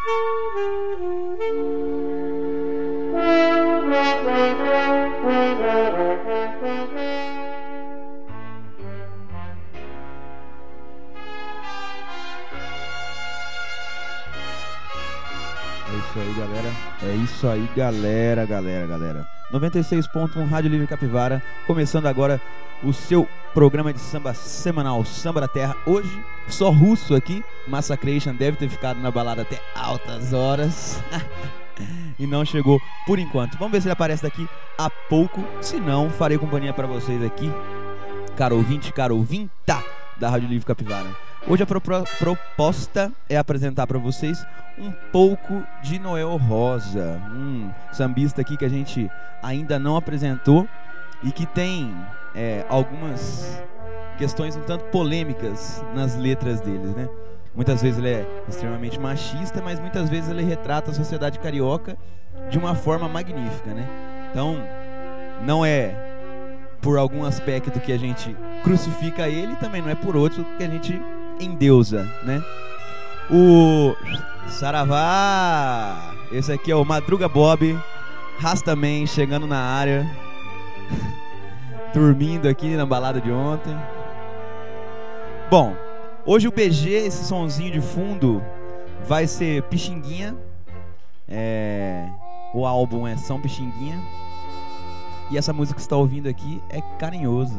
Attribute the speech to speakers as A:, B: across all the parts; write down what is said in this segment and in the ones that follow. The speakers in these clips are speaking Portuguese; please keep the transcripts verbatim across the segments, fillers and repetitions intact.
A: isso aí, galera. É isso aí, galera, galera, galera. noventa e seis ponto um Rádio Livre Capivara, começando agora o seu programa de samba semanal, Samba da Terra. Hoje, só russo aqui. Massacration deve ter ficado na balada até altas horas e não chegou por enquanto. Vamos ver se ele aparece daqui a pouco. Se não, farei companhia para vocês aqui, caro ouvinte, caro ouvinta da Rádio Livre Capivara. Hoje a pro proposta é apresentar para vocês um pouco de Noel Rosa, um sambista aqui que a gente ainda não apresentou e que tem é, algumas questões um tanto polêmicas nas letras deles, né? Muitas vezes ele é extremamente machista, mas muitas vezes ele retrata a sociedade carioca de uma forma magnífica, né? Então, não é por algum aspecto que a gente crucifica ele, também não é por outro que a gente endeusa, né? O Saravá, esse aqui é o Madruga Bob, Rastaman chegando na área, dormindo aqui na balada de ontem. Bom, hoje o B G, esse sonzinho de fundo, vai ser Pixinguinha. É, o álbum é São Pixinguinha. E essa música que você está ouvindo aqui é Carinhoso.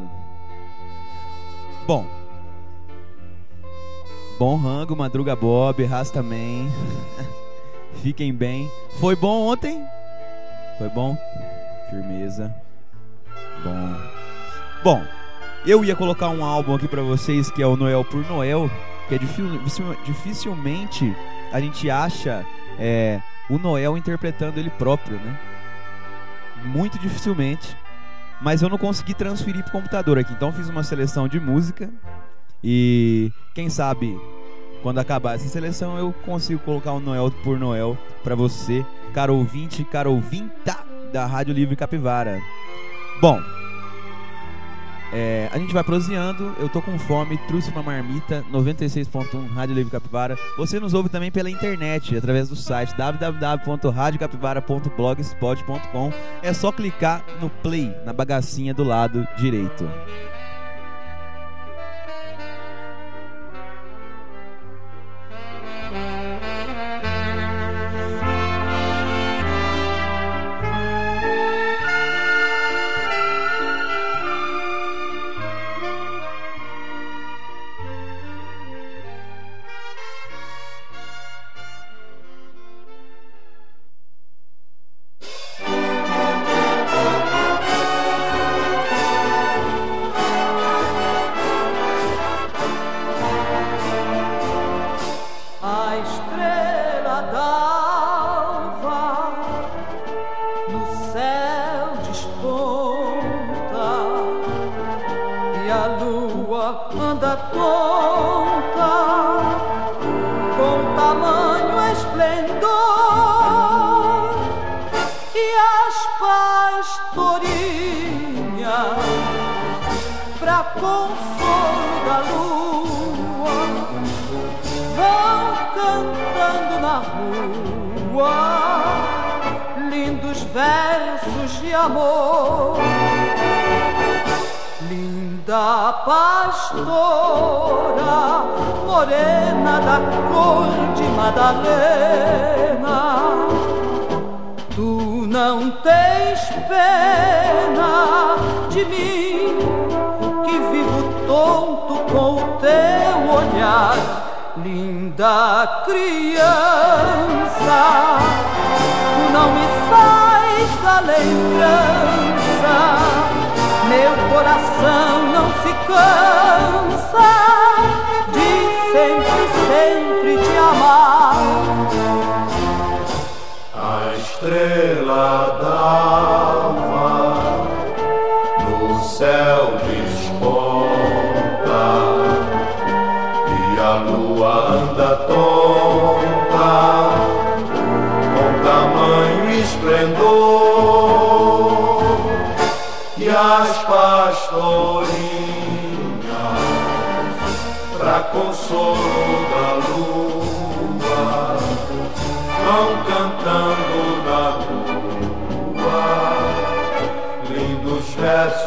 A: Bom, bom rango, Madruga Bob, Rastaman. Fiquem bem. Foi bom ontem? Foi bom? Firmeza. Bom. Bom, eu ia colocar um álbum aqui pra vocês que é o Noel por Noel, que é dificil, dificilmente a gente acha é, o Noel interpretando ele próprio, né? Muito dificilmente. Mas eu não consegui transferir pro computador aqui, então fiz uma seleção de música. E quem sabe quando acabar essa seleção eu consigo colocar o Noel por Noel pra você, caro ouvinte, caro ouvinta da Rádio Livre Capivara. Bom, é, a gente vai proseando. Eu tô com fome, trouxe uma marmita. Noventa e seis ponto um Rádio Livre Capivara. Você nos ouve também pela internet, através do site w w w ponto radio capivara ponto blogspot ponto com. É só clicar no play, na bagacinha do lado direito.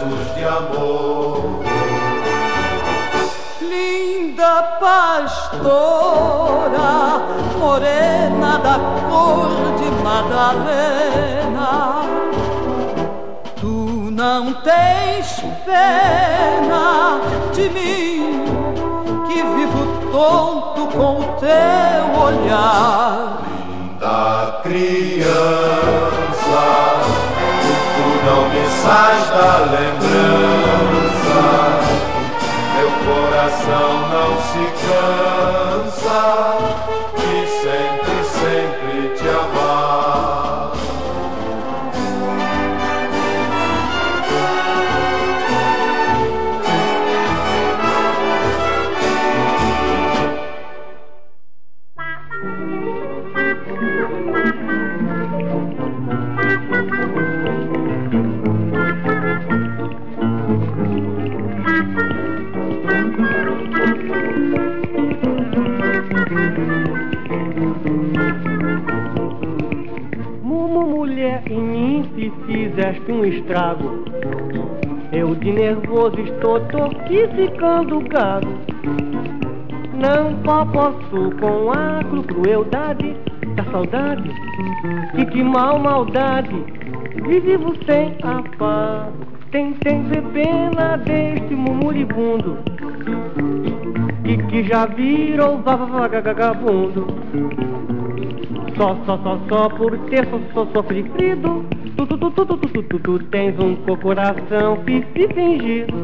B: versos de amor.
C: Linda pastora, morena da cor de Madalena, tu não tens pena de mim, que vivo tonto com o teu olhar.
B: Linda criança, tu não me sais da lembrança, meu coração não se cansa de sempre, sempre te amar.
D: Mumu, mulher, em mim se fizeste um estrago. Eu de nervoso estou, tô aqui ficando gago. Não posso com a crueldade da saudade, que que mal maldade, e vivo sem afago. Tem, tem ver pena deste murmuribundo, que que já virou vagabundo. Só, só, só, só por ter só, só sofrido. Tu, tu, tu, tu, tu, tu, tu, tu, tu tens um coração fifi fingido.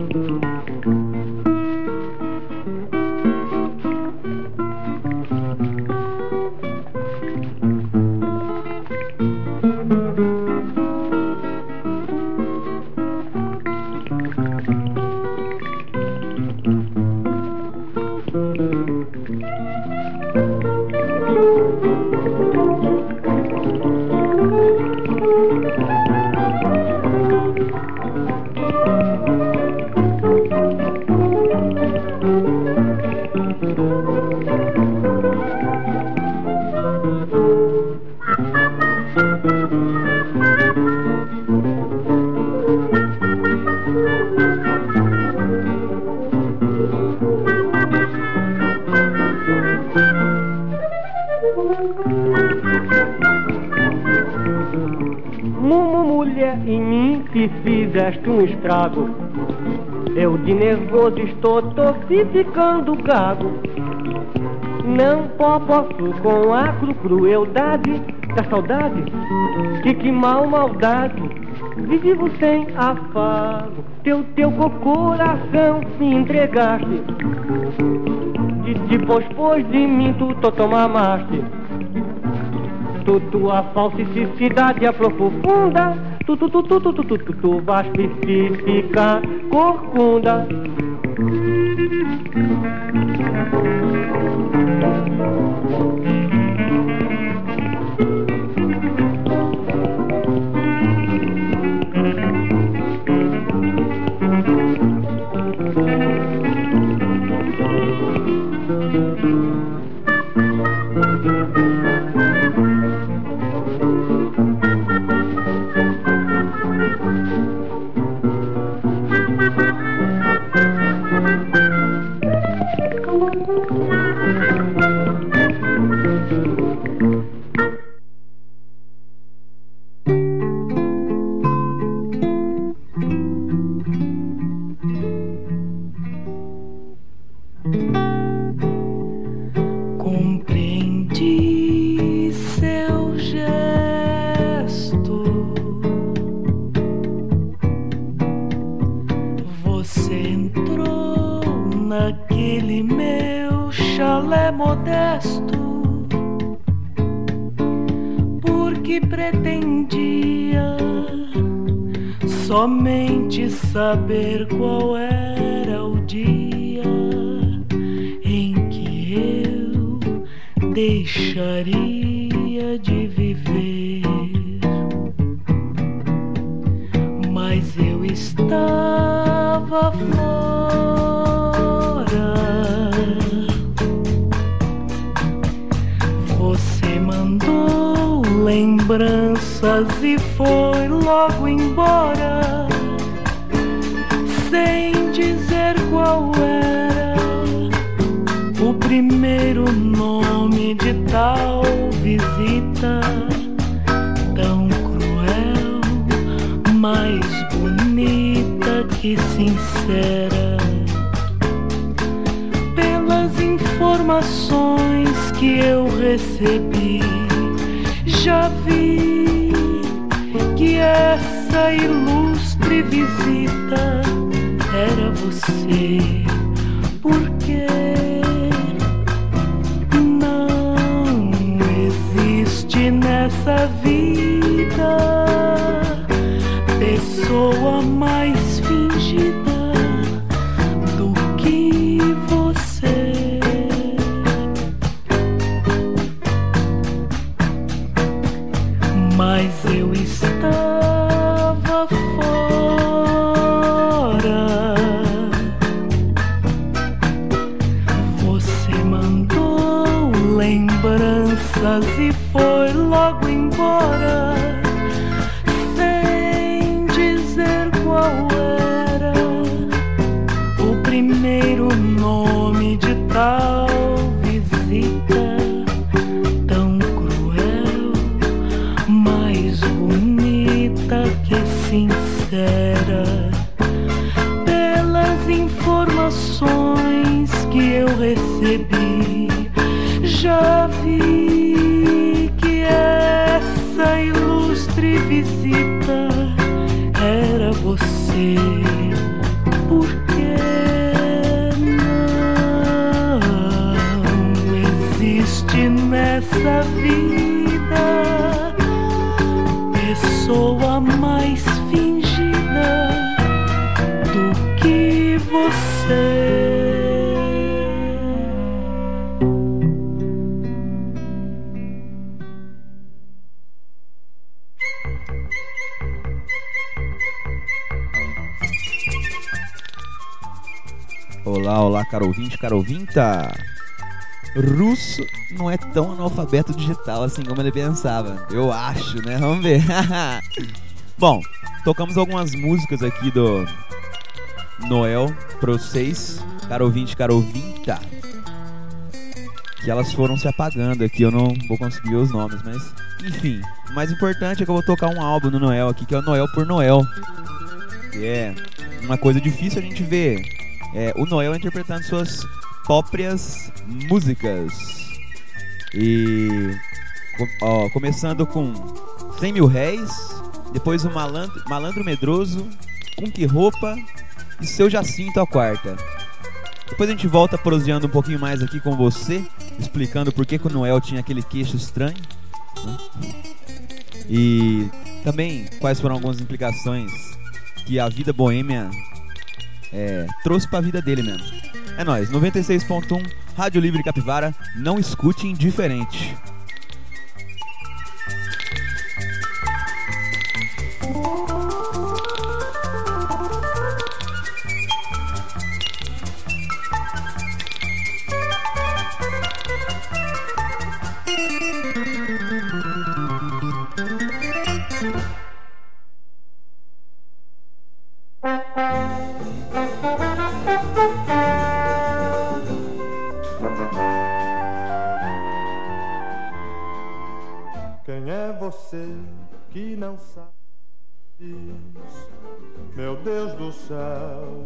D: Mumu, mulher, em mim se fizeste um estrago. Eu de nervoso estou, tô ficando gago. Não posso com a crueldade da saudade, que que mal maldade, vivo sem afago. Teu, teu coração me entregaste, de, depois, pois de mim tu, tu tomaste. Tu, tua falsicidade aprofunda, tu, tu, tu, tu, tu, tu, tu, tu, tu vais ficar corcunda.
C: Compreendi seu gesto, você entrou naquele meu chalé modesto, porque pretendia somente saber qual era o dia em que eu deixaria de viver. Mas eu estava fora. Você mandou lembranças e foi logo embora. sem dizer qual era o primeiro nome de tal visita tão cruel, mais bonita que sincera. Pelas informações que eu recebi, já vi que essa ilustre visita era você. Porque não existe nessa vida pessoa mais fingida do que você. Mas eu estava fora. Você mandou lembranças e foi logo embora, sem dizer qual era o primeiro nome de tal visita tão cruel, mais bonita que sincera. Pelas informações que eu recebi, já vi que essa ilustre visita era você. Porque não existe nessa vida pessoa mais fingida do que você.
A: Olá, olá, caro ouvinte, caro ouvinta. Russo não é tão analfabeto digital assim como ele pensava. Eu acho, né? Vamos ver. Bom, tocamos algumas músicas aqui do Noel pra vocês, caro ouvinte, caro ouvinta, que elas foram se apagando aqui. Eu não vou conseguir os nomes, mas enfim. O mais importante é que eu vou tocar um álbum do Noel aqui, que é o Noel por Noel. Que é uma coisa difícil a gente ver. É, o Noel interpretando suas próprias músicas. E ó, começando com cem mil réis, depois o malandro, malandro medroso, com que roupa e seu Jacinto a quarta. Depois a gente volta proseando um pouquinho mais aqui com você, explicando por que, que o Noel tinha aquele queixo estranho, né? E também quais foram algumas implicações que a vida boêmia É, trouxe pra vida dele mesmo. É nóis, noventa e seis ponto um, Rádio Livre Capivara, não escute indiferente.
B: Quem é você que não sabe? Meu Deus do céu.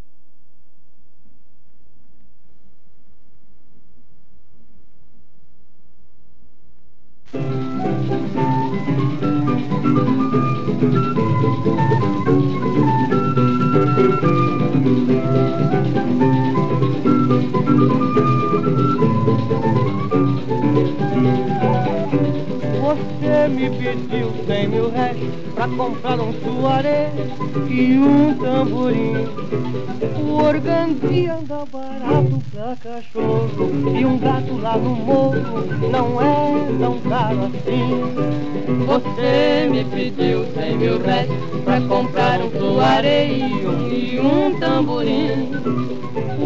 D: Você me pediu cem mil réis pra comprar um suaré e um tamborim. O organdia anda barato pra cachorro e um gato lá no morro não é tão caro assim.
E: Você me pediu cem mil réis pra comprar um suaré e um, e um tamborim.
D: O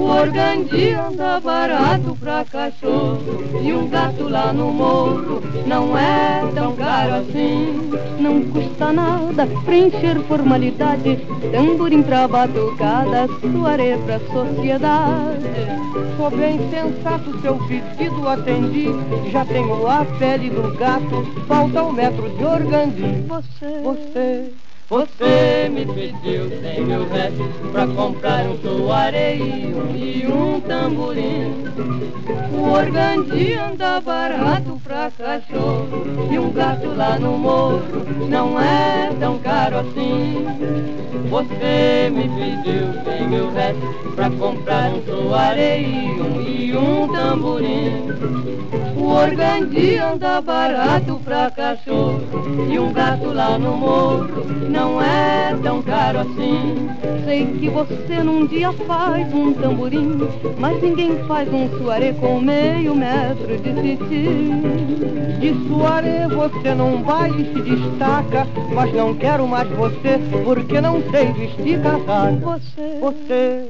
E: O organdi anda barato pra cachorro e um gato lá no morro não é tão caro assim. Não custa nada preencher formalidade, tamborim pra batucada, soaré pra sociedade.
D: Sou bem sensato, seu pedido atendi. Já tenho a pele do gato, falta um metro de organdi.
E: Você,
D: Você,
E: você me pediu cem mil réis pra comprar um soaré e um tamborim. O organdi anda barato pra cachorro e um gato lá no morro não é tão caro assim. Você me pediu cem mil réis pra comprar um soaré e um tamborim. O organdi anda barato pra cachorro e um gato lá no morro não é tão caro assim.
C: Sei que você num dia faz um tamborim, mas ninguém faz um soaré com meio metro de cetim.
D: de soaré você não vai e se destaca, mas não quero mais você, porque não sei vestir casaca.
C: Você,
D: Você,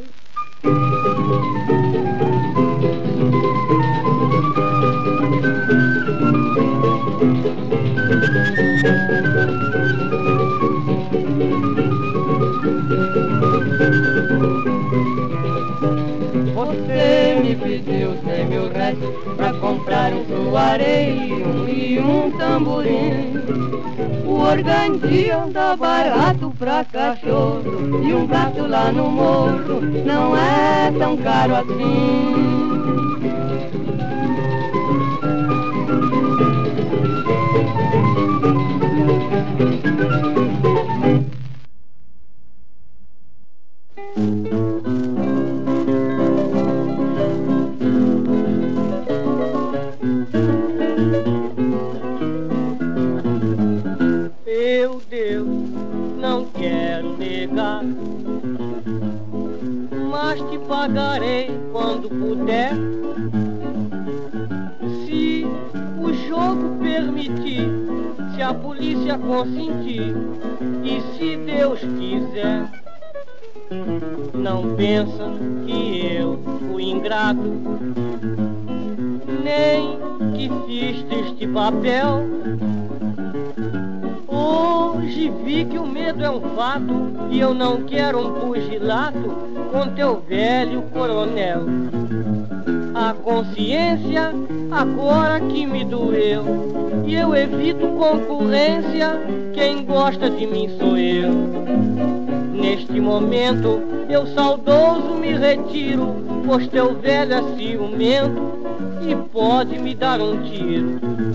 E: Você me pediu cem mil réis pra comprar um soaré e um tamborim. O organdi anda barato pra cachorro e um gato lá no morro não é tão caro assim.
D: meu Deus, não quero negar, mas te pagarei quando puder. Se o jogo permitir, se a polícia consentir e se Deus quiser. Não pensa que eu fui ingrato, nem que fiz deste papel. Hoje vi que o medo é um fato e eu não quero um pugilato com teu velho coronel. A consciência agora que me doeu e eu evito concorrência, quem gosta de mim sou eu. Neste momento eu saudoso me retiro, pois teu velho é ciumento e pode me dar um tiro.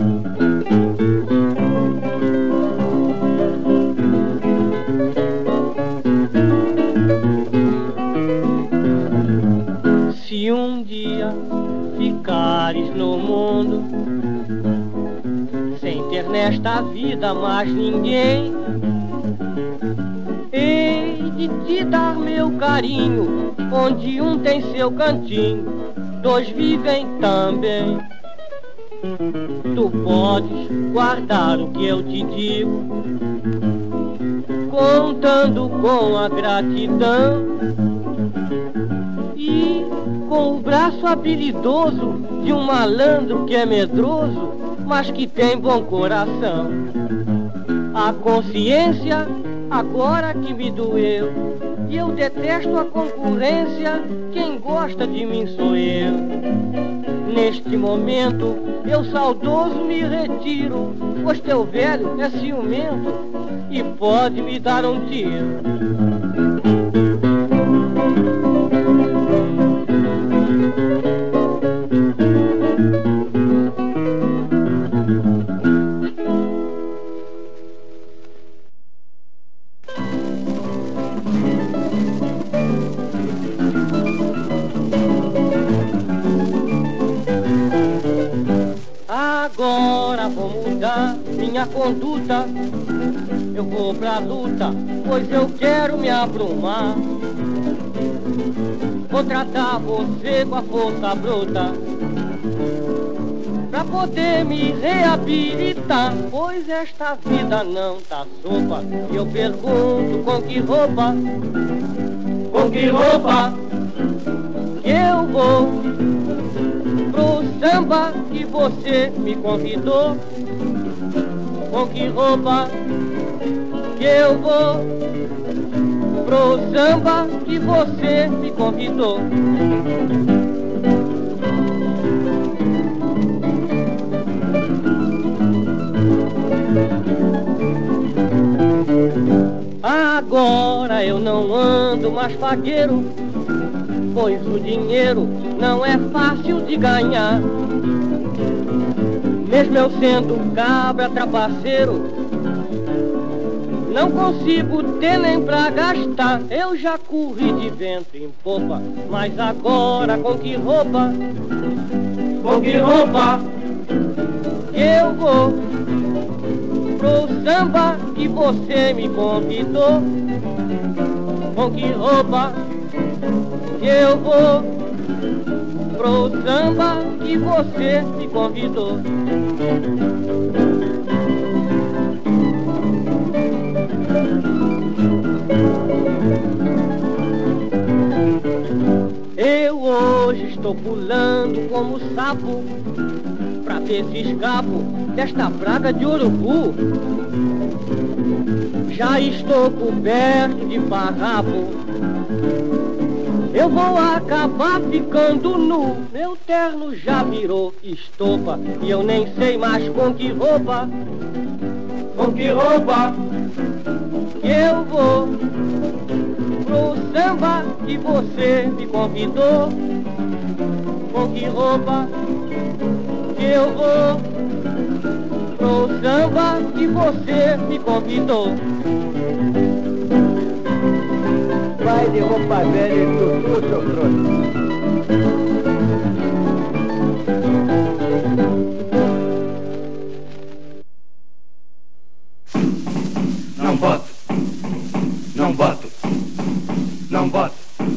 D: Se um dia ficares no mundo sem ter nesta vida mais ninguém, hei de te dar meu carinho, onde um tem seu cantinho, dois vivem também. Tu podes guardar o que eu te digo, contando com a gratidão e com o braço habilidoso de um malandro que é medroso, mas que tem bom coração. A consciência agora que me doeu e eu detesto a concorrência, quem gosta de mim sou eu. Neste momento eu saudoso me retiro, pois teu velho é ciumento e pode me dar um tiro. Agora vou mudar minha conduta, eu vou pra luta, pois eu quero me abrumar. Vou tratar você com a força bruta, pra poder me reabilitar, pois esta vida não tá sopa. E eu pergunto com que roupa, com que roupa que eu vou pro samba que você me convidou. Com que roupa que eu vou pro samba que você me convidou? Agora eu não ando mais fagueiro, pois o dinheiro não é fácil de ganhar. Mesmo eu sendo cabra trapaceiro, não consigo ter nem pra gastar. Eu já corri de vento em popa, mas agora com que roupa? Com que roupa eu vou pro samba que você me convidou? Com que roupa eu vou pro samba que você me convidou? Eu hoje estou pulando como sapo pra ver se escapo desta praga de urubu. Já estou coberto de farrapo, eu vou acabar ficando nu. Meu terno já virou estopa e eu nem sei mais com que roupa. Com que roupa que eu vou pro samba que você me convidou? Com que roupa que eu vou pro samba que você me convidou? Vai de roupa velha e tudo, seu trouxa.
B: Não boto, não boto, não boto.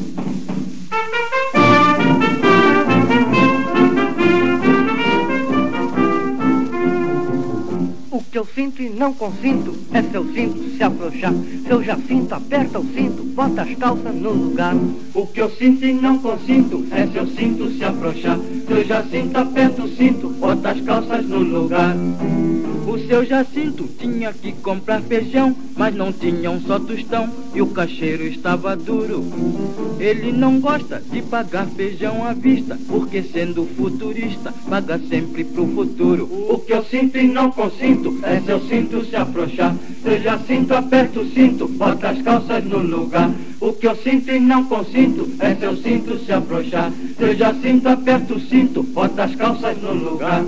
D: O que eu sinto e não consinto é seu cinto se afrouxar. Seu Jacinto aperta o cinto, bota as calças no lugar.
B: O que eu sinto e não consinto é seu cinto se afrouxar. Seu Jacinto aperta o cinto, bota as calças no lugar.
F: O seu Jacinto tinha que comprar feijão, mas não tinha um só tostão e o caixeiro estava duro. Ele não gosta de pagar feijão à vista, porque sendo futurista, paga sempre pro futuro.
B: O que eu sinto e não consinto é seu cinto se afrouxar. Seu Jacinto aperta o cinto, bota as calças no lugar. O que eu sinto e não consinto é seu cinto se afrouxar. Seu Jacinto aperta o cinto, bota as calças no lugar.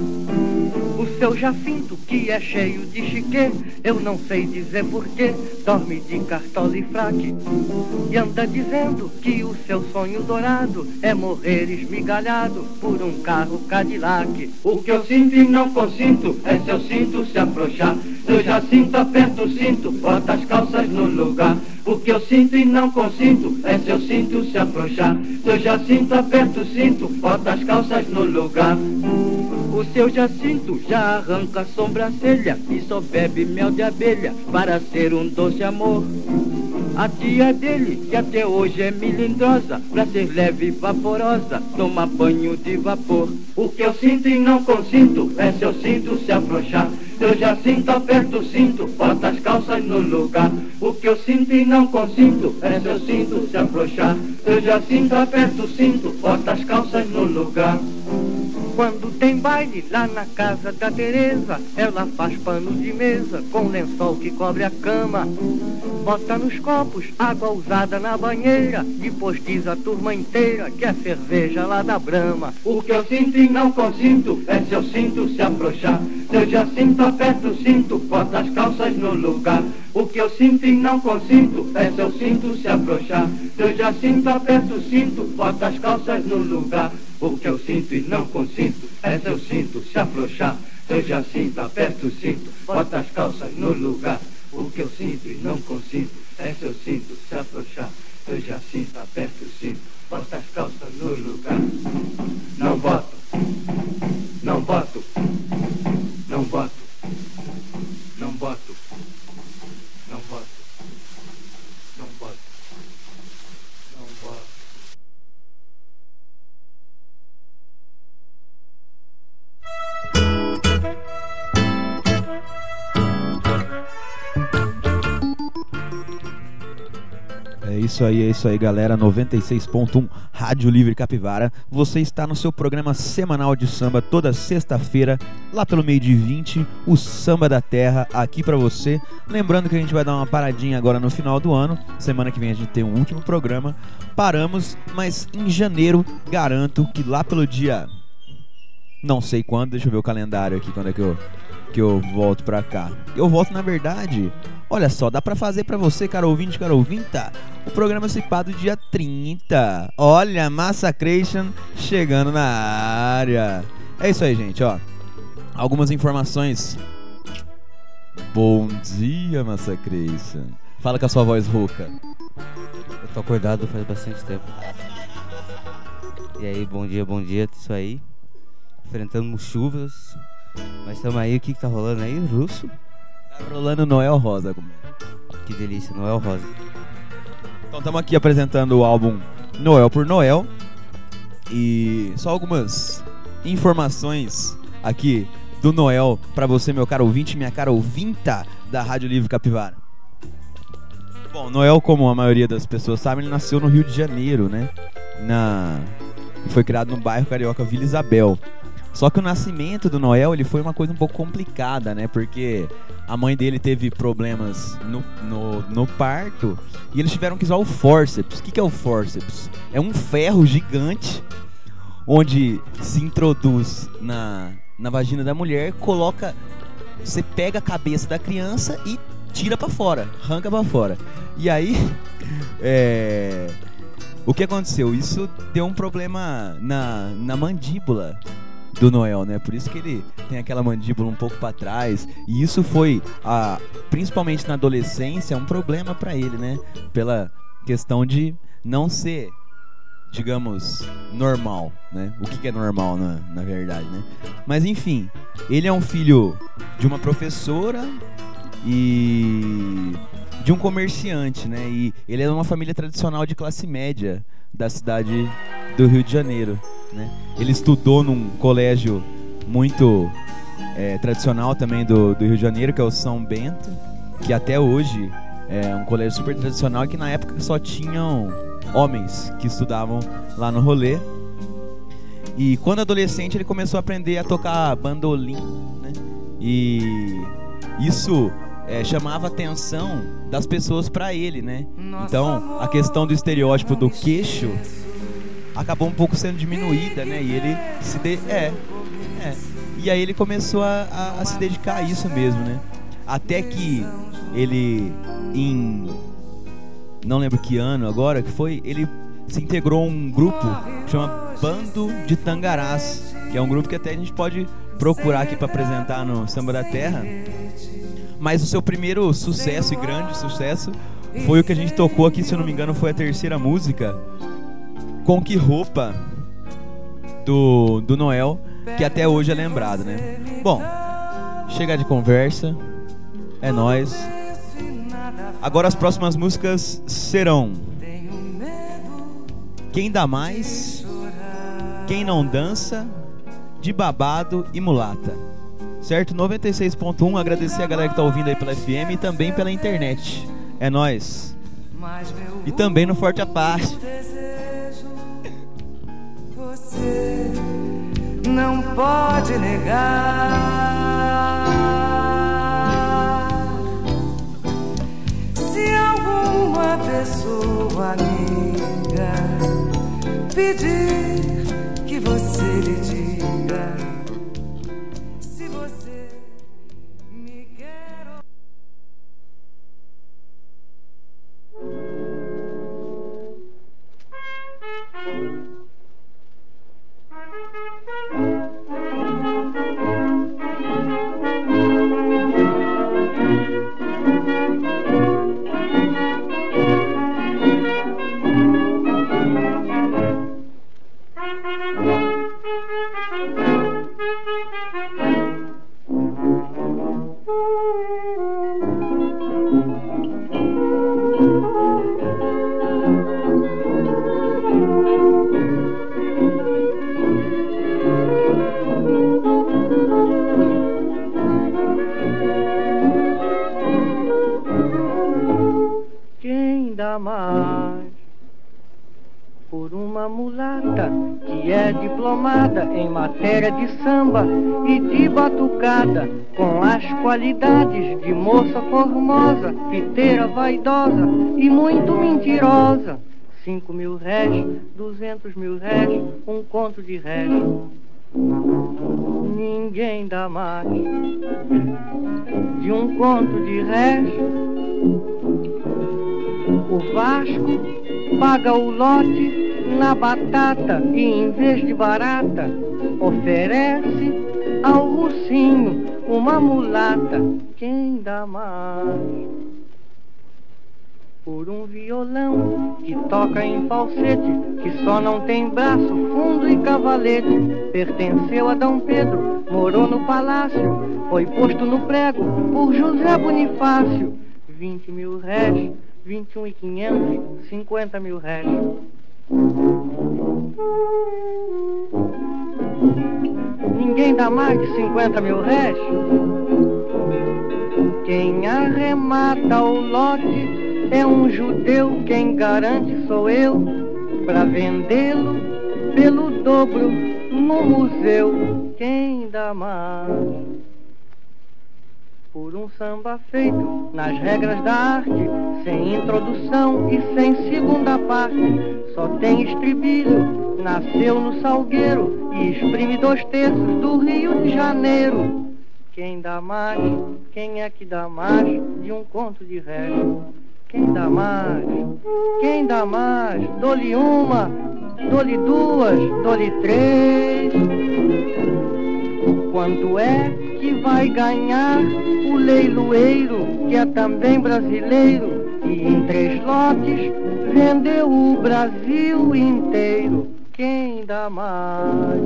D: O seu Jacinto, que é cheio de chiquê, eu não sei dizer porquê, dorme de cartola e fraque e anda dizendo que o seu sonho dourado é morrer esmigalhado por um carro Cadillac.
B: O que eu sinto e não consinto é seu cinto se afrouxar. Seu Jacinto aperta o cinto, bota as calças no lugar. O que eu sinto e não consinto é seu cinto se afrouxar. Seu Jacinto aperta o cinto, bota as calças no lugar.
F: O seu Jacinto já arranca a sobrancelha e só bebe mel de abelha para ser um doce amor. A tia dele, que até hoje é melindrosa, pra ser leve e vaporosa, toma banho de vapor.
B: O que eu sinto e não consinto é seu cinto se afrouxar. Seu Jacinto aperta o cinto, bota as calças no lugar. O que eu sinto e não consinto é seu cinto se afrouxar. Seu Jacinto aperta o cinto, bota as calças no lugar.
D: Quando tem baile lá na casa da Teresa, ela faz pano de mesa com lençol que cobre a cama. Bota nos copos água usada na banheira, depois diz a turma inteira que é cerveja lá da Brama.
B: O que eu sinto e não consinto é seu cinto se afrouxar. Seu Jacinto aperta o cinto, bota as calças no lugar. O que eu sinto e não consinto é seu cinto se afrouxar. Seu Jacinto aperta o cinto, bota as calças no lugar. O que eu sinto e não consinto é seu cinto se afrouxar. Seu Jacinto aperta o cinto, bota as calças no lugar. O que eu sinto e não consinto é seu cinto se afrouxar. Seu Jacinto aperta o cinto, bota as calças no lugar. Não boto, não boto, não boto, não boto, não boto, não boto, não boto.
A: isso aí, é isso aí, galera. noventa e seis ponto um Rádio Livre Capivara. Você está no seu programa semanal de samba toda sexta-feira, lá pelo meio-dia e vinte, o Samba da Terra, aqui pra você. Lembrando que a gente vai dar uma paradinha agora no final do ano. Semana que vem a gente tem um último programa. Paramos, mas em janeiro, garanto que lá pelo dia... Não sei quando, deixa eu ver o calendário aqui, quando é que eu, que eu volto pra cá. Eu volto, na verdade, olha só, dá pra fazer pra você, cara ouvinte, cara ouvinta, o programa cipado dia trinta. Olha, Massacration chegando na área. É isso aí, gente, ó. Algumas informações. Bom dia, Massacration. Fala com a sua voz rouca.
G: Eu tô acordado faz bastante tempo. E aí, bom dia, bom dia, isso aí. Enfrentando chuvas, mas estamos aí. O que, que tá rolando aí, Russo?
A: Tá rolando Noel Rosa.
G: Que delícia, Noel Rosa.
A: Então estamos aqui apresentando o álbum Noel por Noel. E só algumas informações aqui do Noel pra você, meu caro ouvinte, minha cara ouvinta da Rádio Livre Capivara. Bom, Noel, como a maioria das pessoas sabe, ele nasceu no Rio de Janeiro, né? Na... Foi criado no bairro carioca Vila Isabel. Só que o nascimento do Noel, ele foi uma coisa um pouco complicada, né? Porque a mãe dele teve problemas no, no, no parto e eles tiveram que usar o fórceps. O que, que é o fórceps? É um ferro gigante onde se introduz na, na vagina da mulher, coloca... Você pega a cabeça da criança e tira pra fora, arranca pra fora. E aí... É... O que aconteceu? Isso deu um problema na, na mandíbula do Noel, né? Por isso que ele tem aquela mandíbula um pouco pra trás. E isso foi, a, principalmente na adolescência, um problema pra ele, né? Pela questão de não ser, digamos, normal, né? O que, que é normal, na, na verdade, né? Mas enfim, ele é um filho de uma professora e... de um comerciante, né? E ele é de uma família tradicional de classe média da cidade do Rio de Janeiro, né? Ele estudou num colégio muito é, tradicional também do, do Rio de Janeiro, que é o São Bento, que até hoje é um colégio super tradicional e que na época só tinham homens que estudavam lá no rolê. E quando adolescente ele começou a aprender a tocar bandolim, né? E isso... É, chamava a atenção das pessoas pra ele, né? Então, a questão do estereótipo do queixo acabou um pouco sendo diminuída, né? E ele se... De... É, é. E aí ele começou a, a, a se dedicar a isso mesmo, né? Até que ele, em... não lembro que ano agora que foi, ele se integrou a um grupo que chama Bando de Tangarás, que é um grupo que até a gente pode procurar aqui pra apresentar no Samba da Terra. Mas o seu primeiro sucesso e grande sucesso foi o que a gente tocou aqui, se eu não me engano, foi a terceira música, Com Que Roupa, do, do Noel, que até hoje é lembrado, né? Bom, chega de conversa, é nóis. Agora as próximas músicas serão Quem Dá Mais, Quem Não Dança, De Babado e Mulata. Certo? noventa e seis ponto um, agradecer a galera que tá ouvindo aí pela F M e também pela internet. É nóis. E também no Forte à Parte.
H: Você não pode negar. Se alguma pessoa amiga pedir que você lhe diga,
D: mais. Por uma mulata que é diplomada em matéria de samba e de batucada, com as qualidades de moça formosa, fiteira vaidosa e muito mentirosa. Cinco mil réis, duzentos mil réis, um conto de réis. Ninguém dá mais de um conto de réis. O Vasco paga o lote na batata e em vez de barata oferece ao ursinho uma mulata. Quem dá mais? Por um violão que toca em falsete, que só não tem braço, fundo e cavalete. Pertenceu a Dom Pedro, morou no palácio, foi posto no prego por José Bonifácio. Vinte mil réis, vinte e um e quinhentos, cinquenta mil réis. Ninguém dá mais de cinquenta mil réis. Quem arremata o lote é um judeu, quem garante sou eu, pra vendê-lo pelo dobro no museu. Quem dá mais? Por um samba feito nas regras da arte, sem introdução e sem segunda parte, só tem estribilho, nasceu no Salgueiro e exprime dois terços do Rio de Janeiro. Quem dá mais? Quem é que dá mais de um conto de réis? Quem dá mais? Quem dá mais? Dou-lhe uma, dou-lhe duas, dou-lhe três. Quanto é que vai ganhar o leiloeiro, que é também brasileiro, e em três lotes vendeu o Brasil inteiro? Quem dá mais?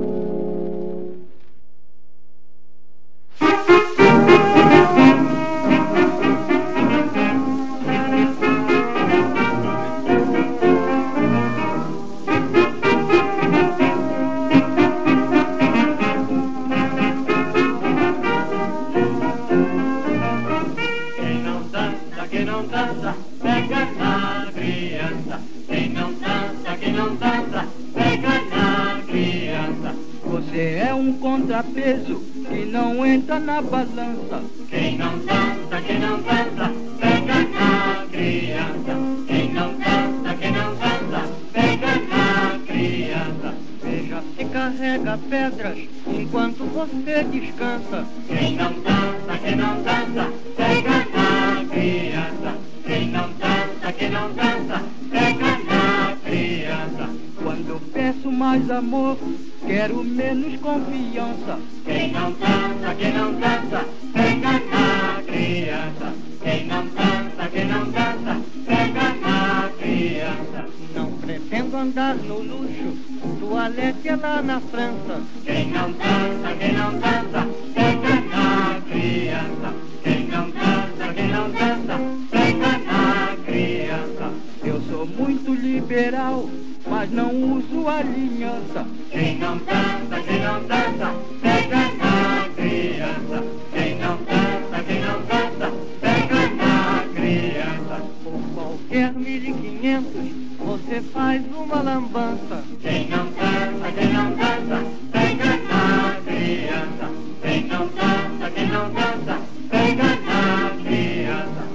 B: Pega na criança, quem não dança, quem não dança, pega na criança.
F: Você é um contrapeso que não entra na balança.
B: Quem não dança, quem não dança, pega na criança. Quem não dança, quem não dança, pega na criança.
F: Veja se carrega pedras enquanto você descansa.
B: Quem não dança, quem não dança, pega na criança. Quem não dança, quem não dança, pega na criança.
F: Quando peço mais amor, quero menos confiança.
B: Quem não dança, quem não dança, pega na criança. Quem não dança, quem não dança, pega na criança.
F: Não pretendo andar no luxo, toalete é lá na França.
B: Quem não dança, quem não dança, pega na criança. Quem não dança, quem não dança, pega na criança.
F: Eu sou muito liberal, mas não uso aliança.
B: Quem não dança, quem não dança, pega na criança. Quem não dança, quem não dança, pega na criança.
F: Por qualquer mil e quinhentos, você faz uma lambança.
B: Quem não dança, quem não dança, pega na criança. Quem não dança, quem não dança, pega na criança.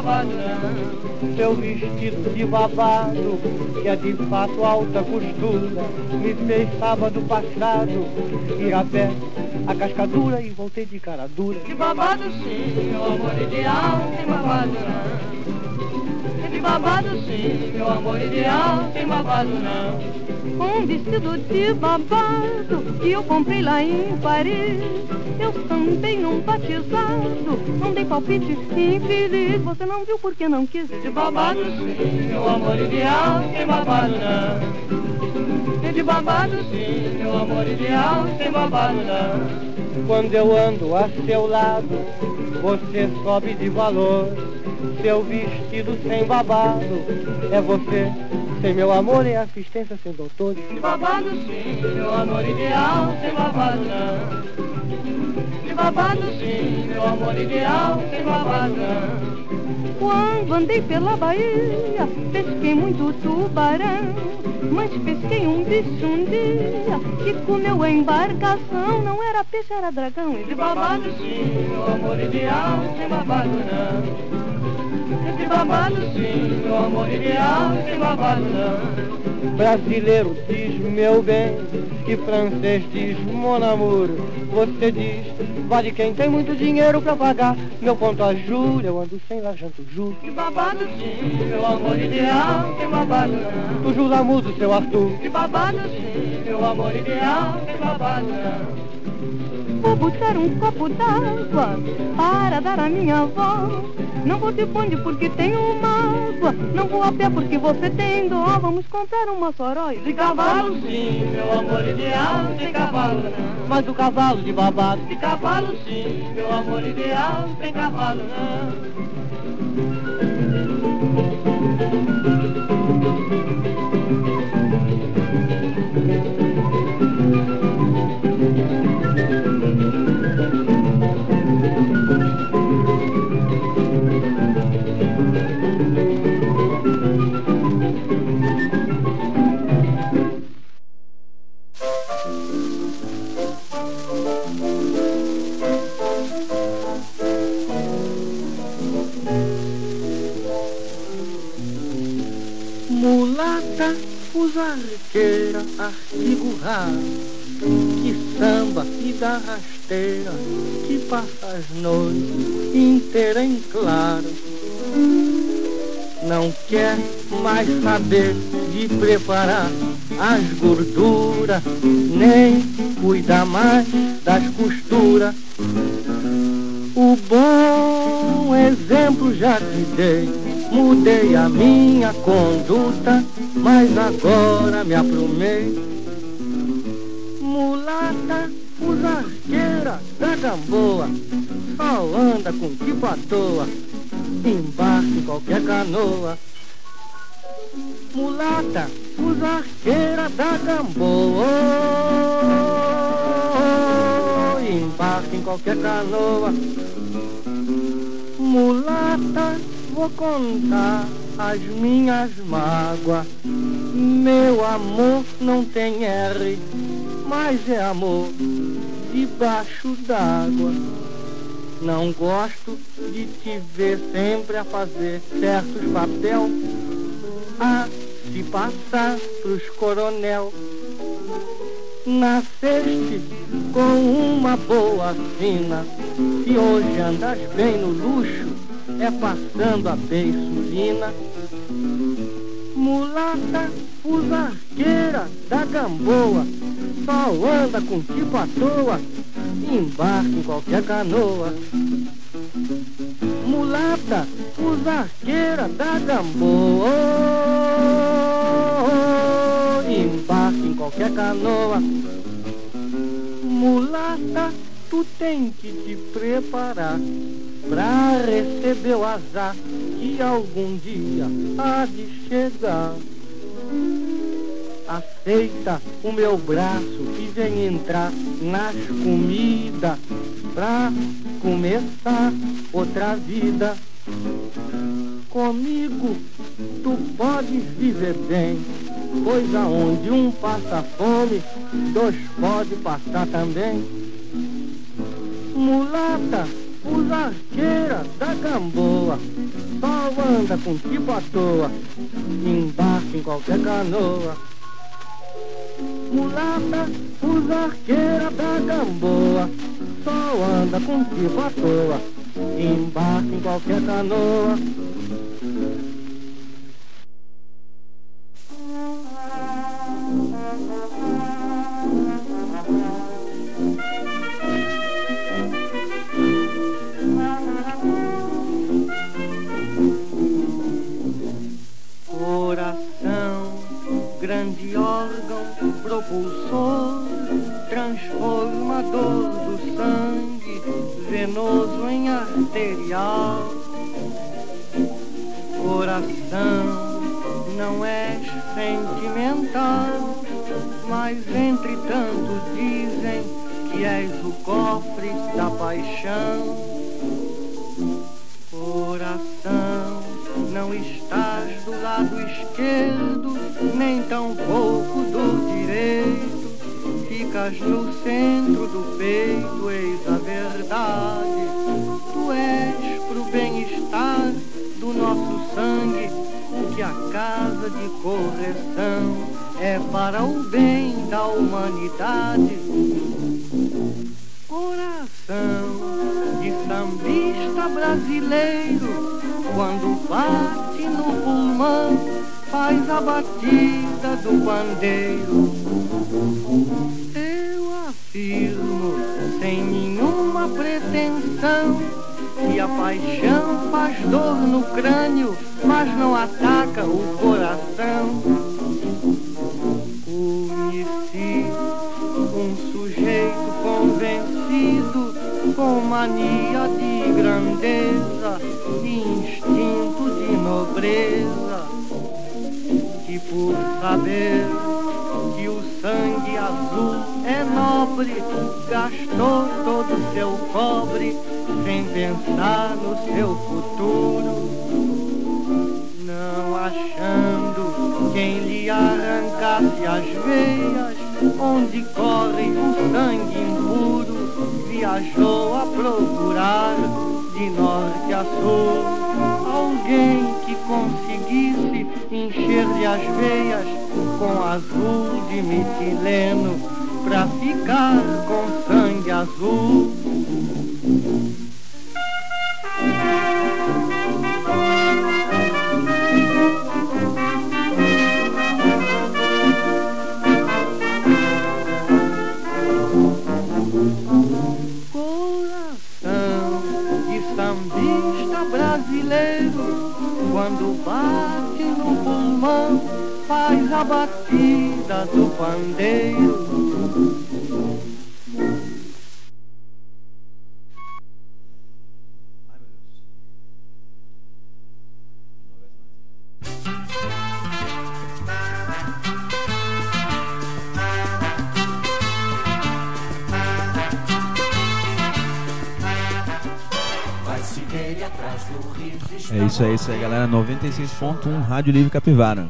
E: babado não.
D: Seu vestido de babado, que é de fato alta costura, me fez sábado passado ir a pé a cascadura e voltei de cara dura.
E: De babado sim, meu amor ideal, sem babado não. De babado sim, meu amor ideal, sem babado não.
C: Um vestido de babado que eu comprei lá em Paris. Eu sambei num batizado, não dei palpite infeliz. Você não viu porque não quis.
E: De babado sim, meu amor ideal, sem babado não. De babado sim, meu amor ideal, sem babado não.
D: Quando eu ando a seu lado, você sobe de valor. Seu vestido sem babado é você. Sem meu amor e assistência sem doutor.
E: De babado sim, meu amor ideal, sem babado não. De babado sim, meu amor ideal, sem babado não.
C: Quando andei pela Bahia, pesquei muito tubarão. Mas pesquei um bicho um dia que comeu a embarcação. Não era peixe, era dragão.
E: De babado sim, meu amor ideal, sem babado não. De babado sim, meu amor ideal, sem babado não.
D: Brasileiro diz meu bem, e francês diz mon amour. Você diz, vale quem tem muito dinheiro pra pagar. Meu ponto ajuda, eu ando sem larjanto, juro.
E: De babado sim, meu amor ideal, sem babado não.
D: Tu jura mudo, seu Arthur.
E: De babado sim, meu amor ideal, sem babado não.
C: Vou buscar um copo d'água para dar a minha voz. Não vou de bonde porque tenho mágoa. Não vou a pé porque você tem dó. Vamos comprar uma soró.
E: De cavalo sim, meu amor ideal, sem cavalo não.
D: Mas o cavalo de babado.
E: De cavalo sim, meu amor ideal, sem cavalo não.
D: Mulata, fusarqueira, artigo raro, que samba e dá rasteira, que passa as noites inteiras em claro. Não quer mais saber de preparar as gorduras, nem cuidar mais das costuras. O bom exemplo já te dei, mudei a minha conduta, mas agora me aprumei. Mulata, fusarqueira da Gamboa, só anda com tipo à toa, embarca em qualquer canoa. Mulata, fusarqueira da Gamboa, embarca em qualquer canoa. Mulata, vou contar as minhas mágoas. Meu amor não tem R, mas é amor debaixo d'água. Não gosto de te ver sempre a fazer certos papel, a se passar pros coronel. Nasceste com uma boa sina, e hoje andas bem no luxo, é passando a beiçulina. Mulata, fusarqueira da Gamboa, só anda com tipo à toa, embarca em qualquer canoa. Mulata, fusarqueira da Gamboa, embarca em qualquer canoa. Mulata, tu tem que te preparar pra receber o azar que algum dia há de chegar. Aceita o meu braço e vem entrar nas comidas pra começar outra vida. Comigo tu podes viver bem, pois aonde um passa fome, dois pode passar também. Mulata, fusarqueira da Gamboa, só anda com tipo à toa, embarca em qualquer canoa. Mulata, usa arqueira da Gamboa, só anda com tipo à toa, embarca em qualquer canoa. Coração, grande órgão propulsor, transformador do sangue, venoso em arterial. Coração, não és sentimental, mas entretanto dizem que és o cofre da paixão. Coração, não estás do lado esquerdo, nem tampouco do direito. Ficas no centro do peito, eis a verdade. Tu és pro bem-estar do nosso sangue o que a casa de correção é para o bem da humanidade. Coração de sambista brasileiro, quando bate no pulmão, faz a batida do pandeiro. Eu afirmo, sem nenhuma pretensão, que a paixão faz dor no crânio, mas não ataca o coração. Conheci um sujeito convencido, com mania de grandeza e instinto de nobreza, que por saber que o sangue azul é nobre, gastou todo seu cobre sem pensar no seu futuro, não achando quem lhe arrancasse as veias onde corre o sangue impuro. Viajou a procurar de norte a sul alguém que conseguisse encher-lhe as veias com azul de metileno pra ficar com sangue azul. Brasileiro, quando bate no pulmão, faz a batida do pandeiro.
A: É isso aí, isso aí, galera. noventa e seis ponto um Rádio Livre Capivara.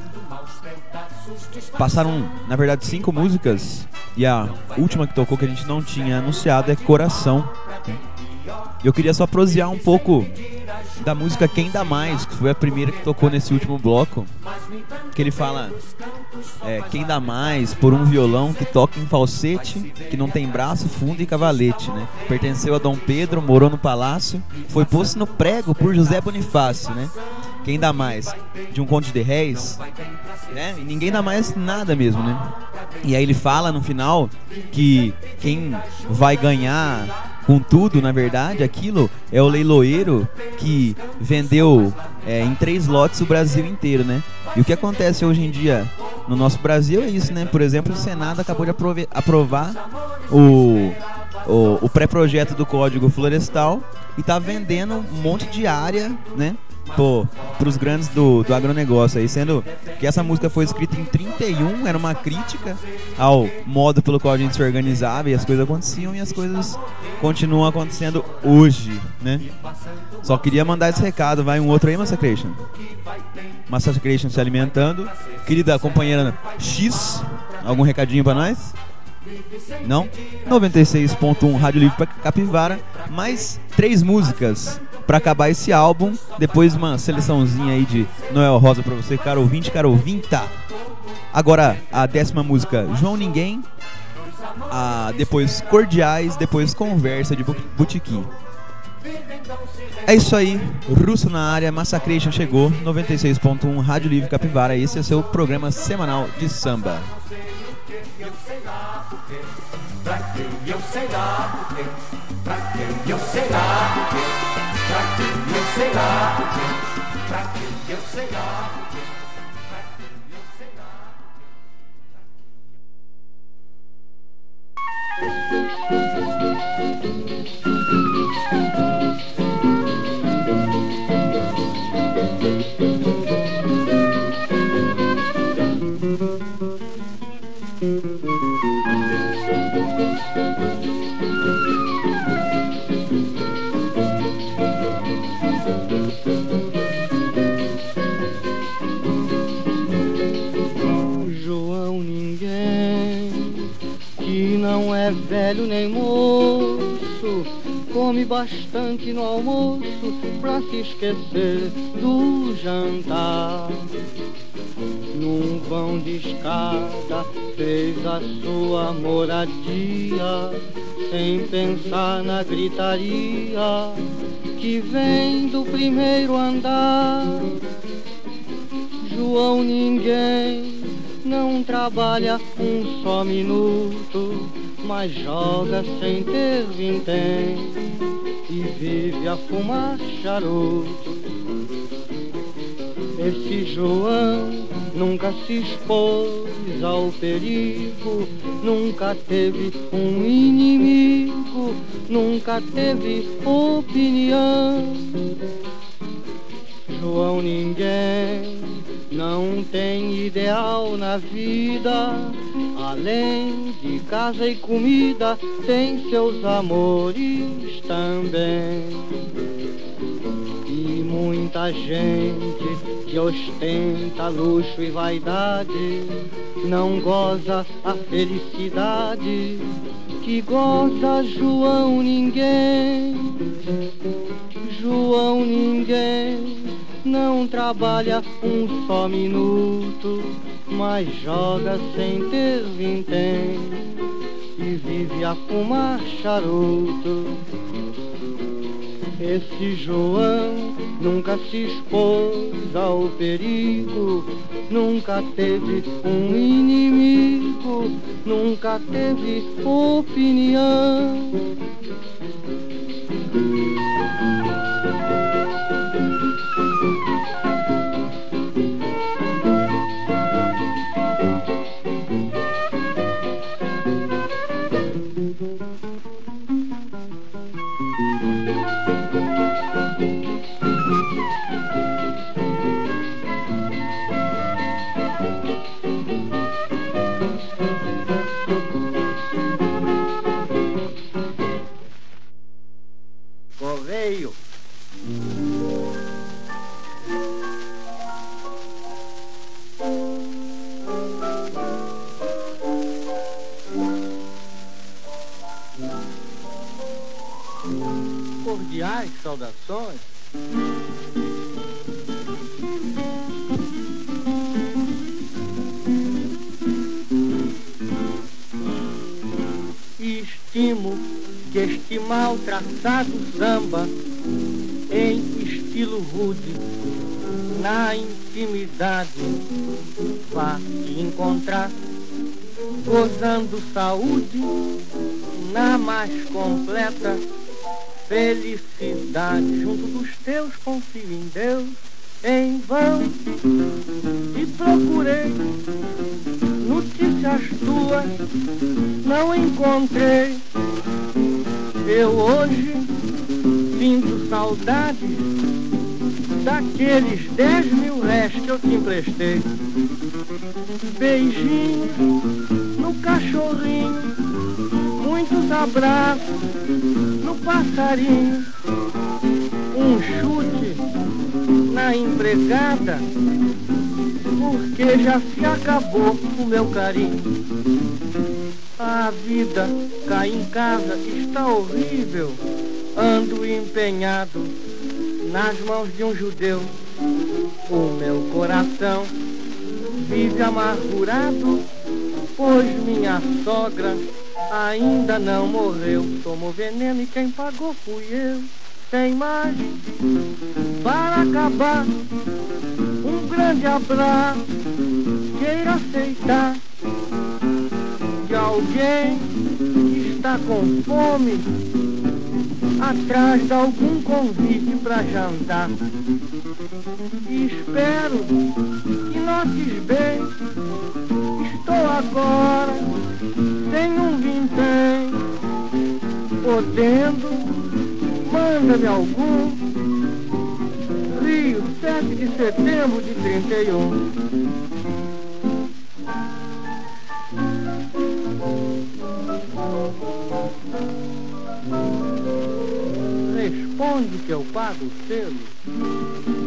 A: Passaram, na verdade, cinco músicas. E a última que tocou que a gente não tinha anunciado é Coração. Eu queria só prosear um pouco da música Quem Dá Mais, que foi a primeira que tocou nesse último bloco. Que ele fala é, quem dá mais por um violão que toca em falsete, que não tem braço, fundo e cavalete, né? Pertenceu a Dom Pedro, morou no palácio, foi posto no prego por José Bonifácio, né? Quem dá mais? De um conde de réis, né? E ninguém dá mais nada mesmo, né? E aí ele fala no final que quem vai ganhar com tudo, na verdade, aquilo é o leiloeiro que vendeu é, em três lotes o Brasil inteiro, né? E o que acontece hoje em dia no nosso Brasil é isso, né? Por exemplo, o Senado acabou de aprove- aprovar o, o, o pré-projeto do Código Florestal e tá vendendo um monte de área, né? Pô, pros grandes do, do agronegócio aí, sendo que essa música foi escrita em trinta e um, era uma crítica ao modo pelo qual a gente se organizava e as coisas aconteciam e as coisas continuam acontecendo hoje, né? Só queria mandar esse recado, vai um outro aí, Massacration. Massacration se alimentando. Querida companheira X, algum recadinho pra nós? Não? noventa e seis ponto um Rádio Livre Capivara, mais três músicas pra acabar esse álbum. Depois uma seleçãozinha aí de Noel Rosa pra você, caro ouvinte, caro ouvinta. Agora a décima música, João Ninguém. A, depois Cordiais, depois Conversa de Botequim. É isso aí, Russo na área, Massacration chegou, noventa e seis ponto um Rádio Livre Capivara. Esse é seu programa semanal de samba.
I: Eu sei lá porquê, pra que eu sei lá porquê, pra que eu sei lá porquê, pra que eu sei lá porquê, pra que eu sei lá porquê, pra que eu sei lá
D: João Ninguém, que não é velho nem moço, come bastante no almoço pra se esquecer do jantar. Num vão de escada fez a sua moradia, sem pensar na gritaria que vem do primeiro andar. João Ninguém não trabalha um só minuto, mas joga sem ter vintém e vive a fumar charuto. Esse João nunca se expôs ao perigo, nunca teve um inimigo, nunca teve opinião. João Ninguém não tem ideal na vida, além de casa e comida, tem seus amores também. E muita gente que ostenta luxo e vaidade não goza a felicidade que goza João Ninguém. João Ninguém não trabalha um só minuto, mas joga sem ter vintém e vive a fumar charuto. Esse João nunca se expôs ao perigo, nunca teve um inimigo, nunca teve opinião. Correio. Cordiais saudações. E estimo que este maltratado samba, em estilo rude, na intimidade, vá se encontrar, gozando saúde, na mais completa felicidade. Junto dos teus confio em Deus, em vão e procurei notícias tuas, não encontrei. Eu hoje sinto saudade daqueles dez mil réis que eu te emprestei. Beijinho no cachorrinho, muitos abraços no passarinho, um chute na empregada, porque já se acabou o meu carinho. A vida cá em casa está horrível, ando empenhado nas mãos de um judeu. O meu coração vive amargurado, pois minha sogra ainda não morreu. Tomou veneno e quem pagou fui eu. Sem mais, para acabar, um grande abraço queira aceitar de alguém que está com fome, atrás de algum convite para jantar. E espero que notes bem, estou agora sem um vintém, podendo, manda-me algum. Rio, sete de setembro de trinta e um. Responde que eu pago o selo.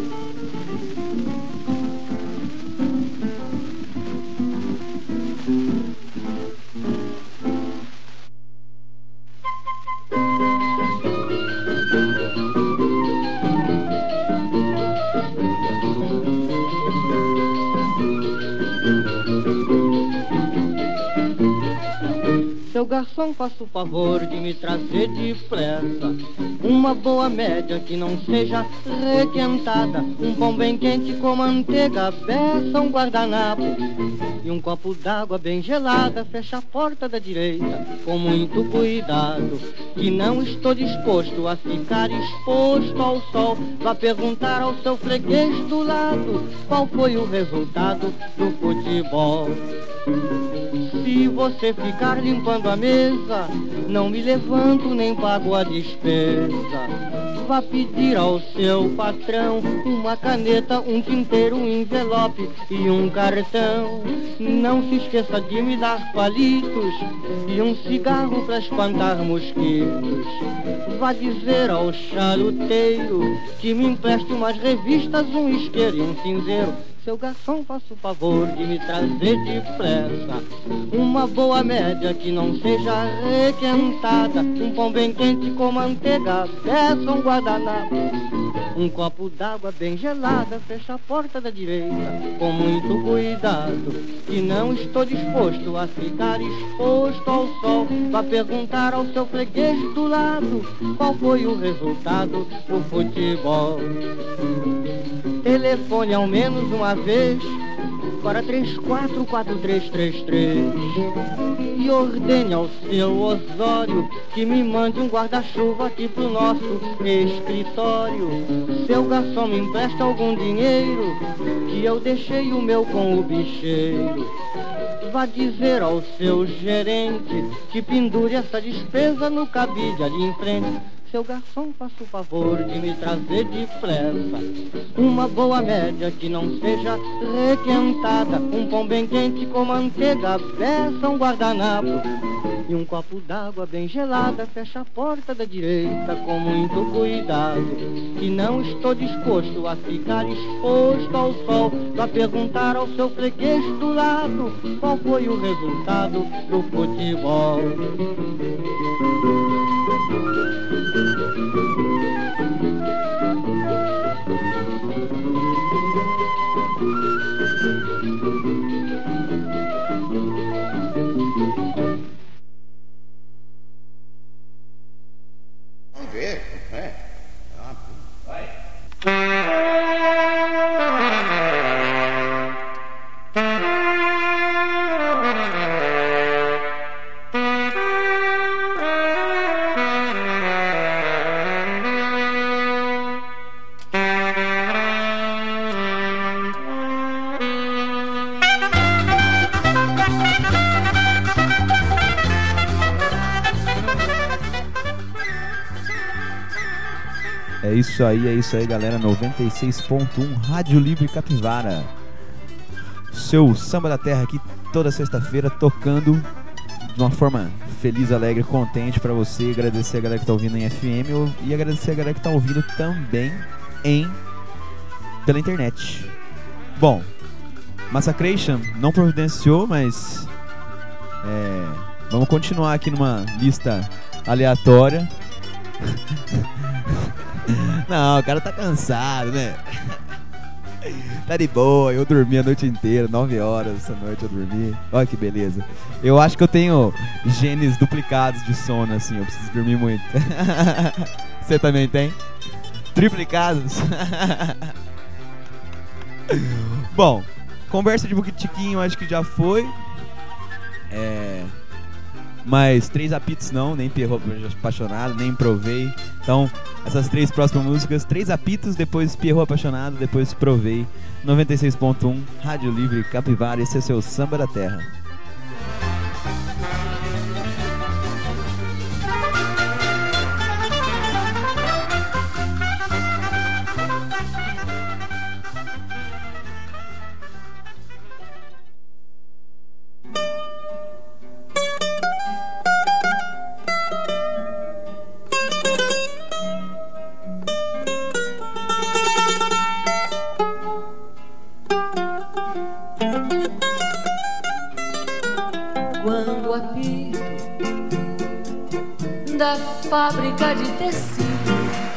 D: Seu garçom, faça o favor de me trazer depressa uma boa média que não seja requentada, um pão bem quente com manteiga, beça, um guardanapo e um copo d'água bem gelada. Fecha a porta da direita com muito cuidado, que não estou disposto a ficar exposto ao sol. Vá perguntar ao seu freguês do lado qual foi o resultado do futebol. Se você ficar limpando a mesa, não me levanto nem pago a despesa. Vá pedir ao seu patrão uma caneta, um tinteiro, um envelope e um cartão. Não se esqueça de me dar palitos e um cigarro para espantar mosquitos. Vá dizer ao charuteiro que me empreste umas revistas, um isqueiro e um cinzeiro. Seu garçom, faça o favor de me trazer depressa uma boa média que não seja requentada, um pão bem quente com manteiga, beça, um guardanapo, um copo d'água bem gelada. Fecha a porta da direita com muito cuidado, que não estou disposto a ficar exposto ao sol. Vá perguntar ao seu freguês do lado qual foi o resultado do futebol. Telefone ao menos uma vez para três quatro quatro três três três e ordene ao seu Osório que me mande um guarda-chuva aqui pro nosso escritório. Seu garçom, me empresta algum dinheiro, que eu deixei o meu com o bicheiro. Vá dizer ao seu gerente que pendure essa despesa no cabide ali em frente. Seu garçom, faça o favor de me trazer depressa uma boa média que não seja requentada, um pão bem quente com manteiga, beça, um guardanapo e um copo d'água bem gelada. Fecha a porta da direita com muito cuidado, que não estou disposto a ficar exposto ao sol. Vá perguntar ao seu freguês do lado qual foi o resultado do futebol.
J: Vamos ver, é. Ah, vai.
A: É isso aí, é isso aí, galera. noventa e seis ponto um Rádio Livre Capivara. Seu Samba da Terra aqui toda sexta-feira, tocando de uma forma feliz, alegre, contente pra você. Agradecer a galera que tá ouvindo em F M e agradecer a galera que tá ouvindo também em pela internet. Bom, Massacration não providenciou, mas é, vamos continuar aqui numa lista aleatória. Não, o cara tá cansado, né? Tá de boa, eu dormi a noite inteira, nove horas essa noite eu dormi. Olha que beleza. Eu acho que eu tenho genes duplicados de sono, assim, eu preciso dormir muito. Você também tem? Triplicados? Bom, conversa de boquitiquinho acho que já foi. É... Mas três apitos não, nem Pierrot Apaixonado, nem Provei. Então, essas três próximas músicas, três apitos, depois Pierrot Apaixonado, depois Provei. noventa e seis ponto um, Rádio Livre Capivara, esse é seu Samba da Terra.
E: Quando o apito da fábrica de tecido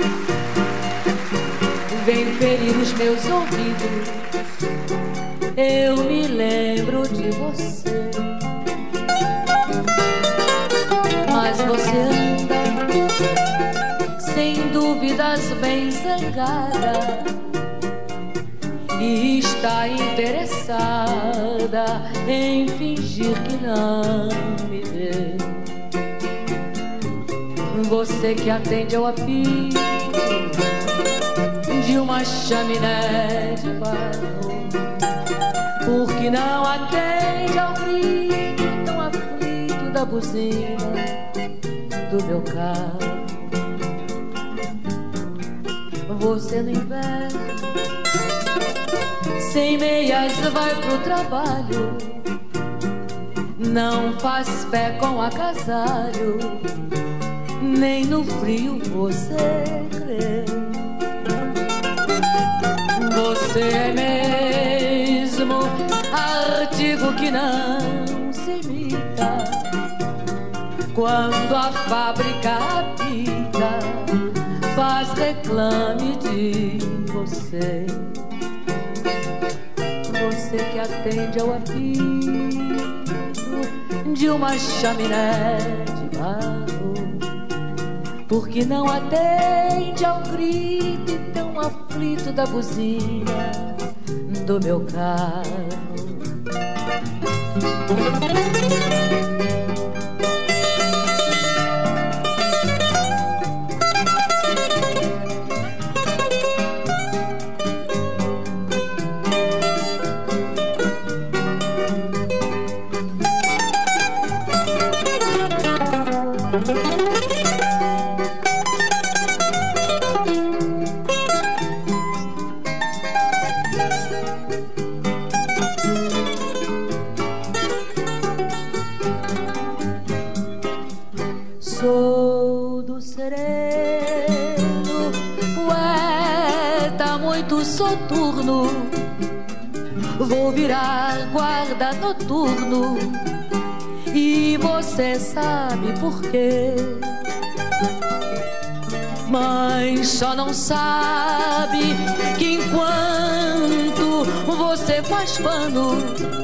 E: vem ferir os meus ouvidos, eu me lembro de você. Mas você anda, sem dúvidas, bem zangada e está interessada em fingir que não me vê. Você que atende ao apito de uma chaminé de barro, porque não atende ao grito tão aflito da buzina do meu carro. Você no inverno, sem meias vai pro trabalho, não faz pé com agasalho, nem no frio você crê. Você é mesmo artigo que não se imita, quando a fábrica apita, faz reclame de você. Você que atende ao apito de uma chaminé de barro, porque não atende ao grito tão aflito da buzina do meu carro. Sou do sereno, poeta muito soturno, vou virar guarda noturno, e você sabe por quê. Mas só não sabe que enquanto você faz pano,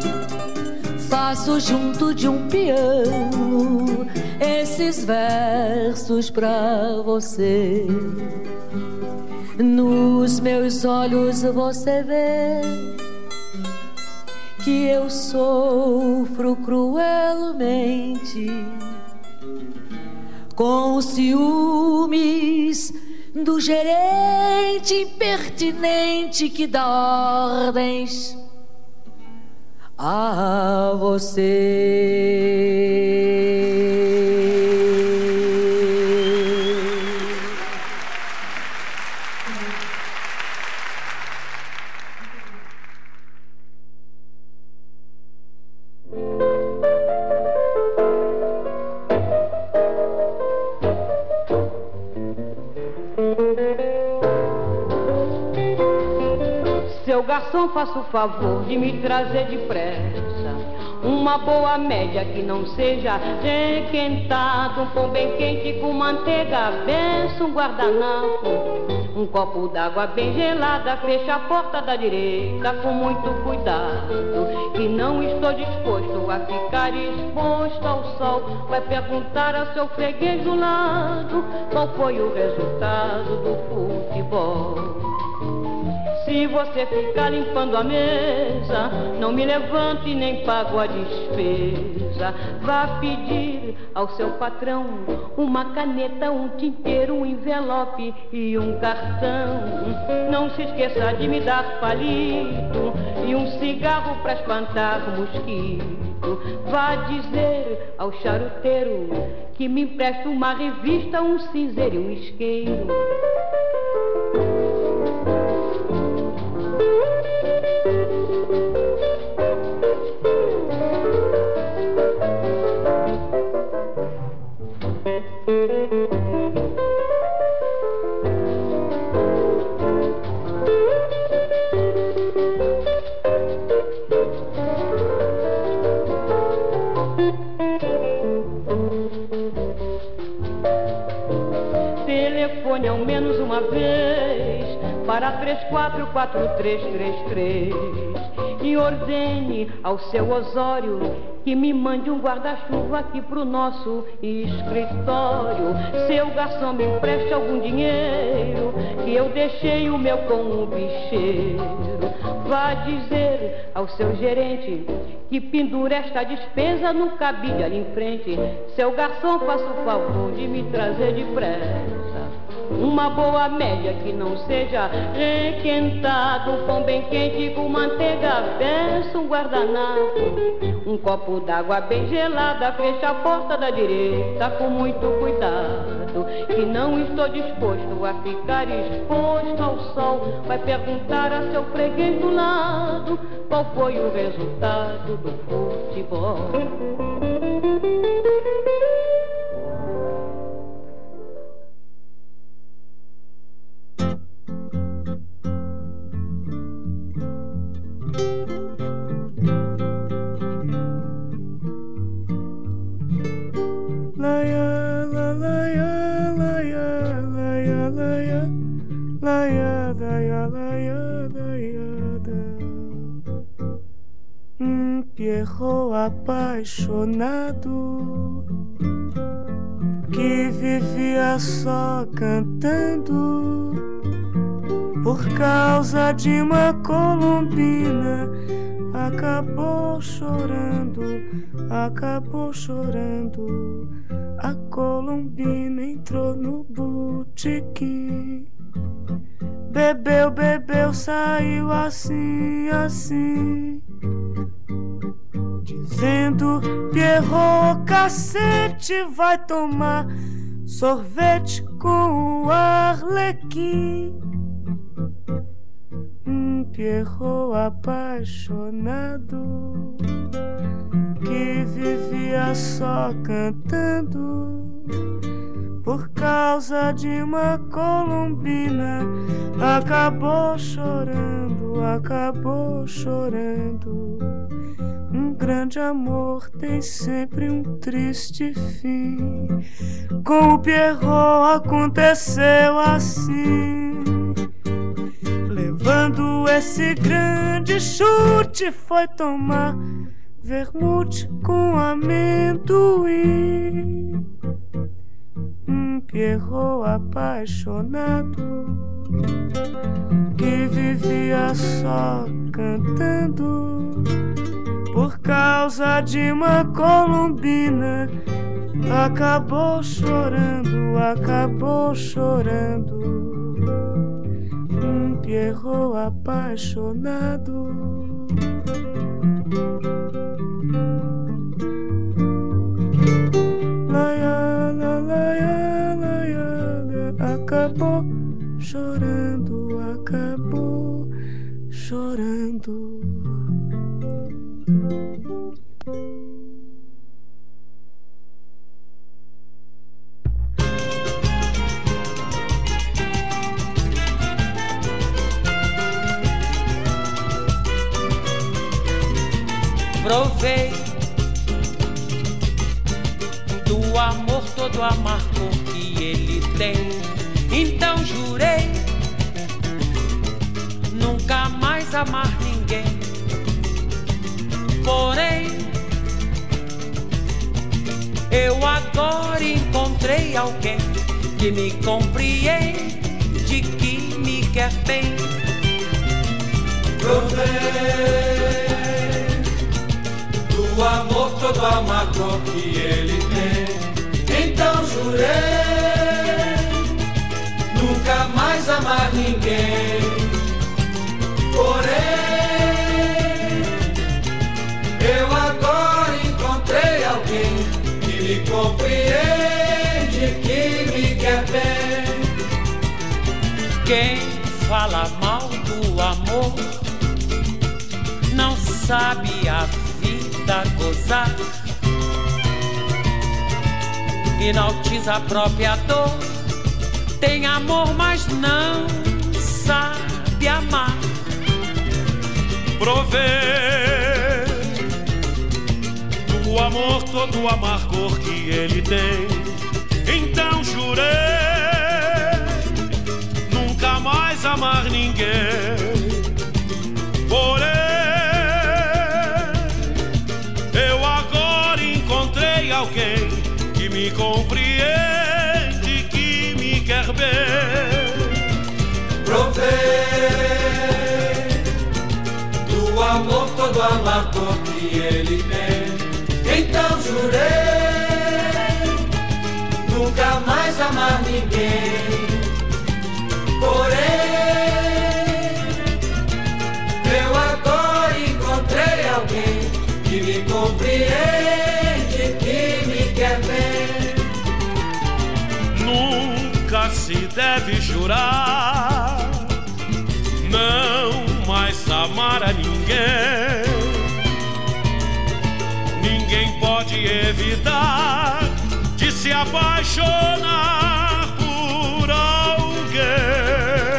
E: faço junto de um piano esses versos pra você. Nos meus olhos você vê que eu sofro cruelmente com ciúmes do gerente impertinente que dá ordens a você.
K: Seu garçom, faça o favor de me trazer depressa
E: uma boa média que não seja requentado, um pão bem quente com manteiga, benção, um guardanapo, um copo d'água bem gelada, fecha a porta da direita com muito cuidado, que não estou disposto a ficar exposto ao sol. Vai perguntar ao seu freguês do lado qual foi o resultado do futebol. Se você ficar limpando a mesa, não me levante nem pago a despesa. Vá pedir ao seu patrão uma caneta, um tinteiro, um envelope e um cartão. Não se esqueça de me dar palito e um cigarro para espantar mosquito. Vá dizer ao charuteiro que me empresta uma revista, um cinzeiro e um isqueiro. Telefone ao menos uma vez para três quatro quatro três três três e ordene ao seu Osório que me mande um guarda-chuva aqui pro nosso escritório. Seu garçom, me empreste algum dinheiro, que eu deixei o meu com o bicheiro. Vá dizer ao seu gerente que pendura esta despesa no cabide ali em frente. Seu garçom, faça o favor de me trazer depressa uma boa média que não seja requentado, um pão bem quente com manteiga, benção, um guardanapo, um copo d'água bem gelada, fecha a porta da direita com muito cuidado, que não estou disposto a ficar exposto ao sol. Vai perguntar a seu freguês do lado qual foi o resultado do futebol.
H: Um Pierrot apaixonado que vivia só cantando por causa de uma colombina, acabou chorando, acabou chorando. A colombina entrou no botequim, bebeu, bebeu, saiu assim, assim, dizendo: Pierrot, cacete, vai tomar sorvete com o Arlequim. Um Pierrot apaixonado que vivia só cantando por causa de uma colombina, acabou chorando, acabou chorando. Um grande amor tem sempre um triste fim. Com o Pierrot aconteceu assim. Levando esse grande chute, foi tomar vermute com amendoim. Um Pierrot apaixonado que vivia só cantando por causa de uma colombina, acabou chorando, acabou chorando. Um Pierrot apaixonado. Laia, la, laia, laia, acabou chorando, acabou chorando.
K: Provei do amor todo amargo que ele tem. Então jurei nunca mais amar ninguém. Porém, eu agora encontrei alguém que me compreende, que me quer bem.
I: Provei do amor todo amargo que ele tem. Então jurei nunca mais amar ninguém. Porém, eu agora encontrei alguém que me compreende, que me quer bem.
K: Quem fala mal do amor não sabe a vida gozar, enaltiza a própria dor. Tem amor, mas não sabe amar.
L: Provei do amor todo o amargor que ele tem. Então jurei nunca mais amar ninguém. Porém, eu agora encontrei alguém que me compreende, que me quer bem.
I: Provei do amor todo amargo que ele tem. Então jurei nunca mais amar ninguém. Porém, eu agora encontrei alguém que me compreende, que me quer bem.
L: Nunca se deve jurar não mais amar a ninguém. Ninguém pode evitar de se apaixonar por alguém.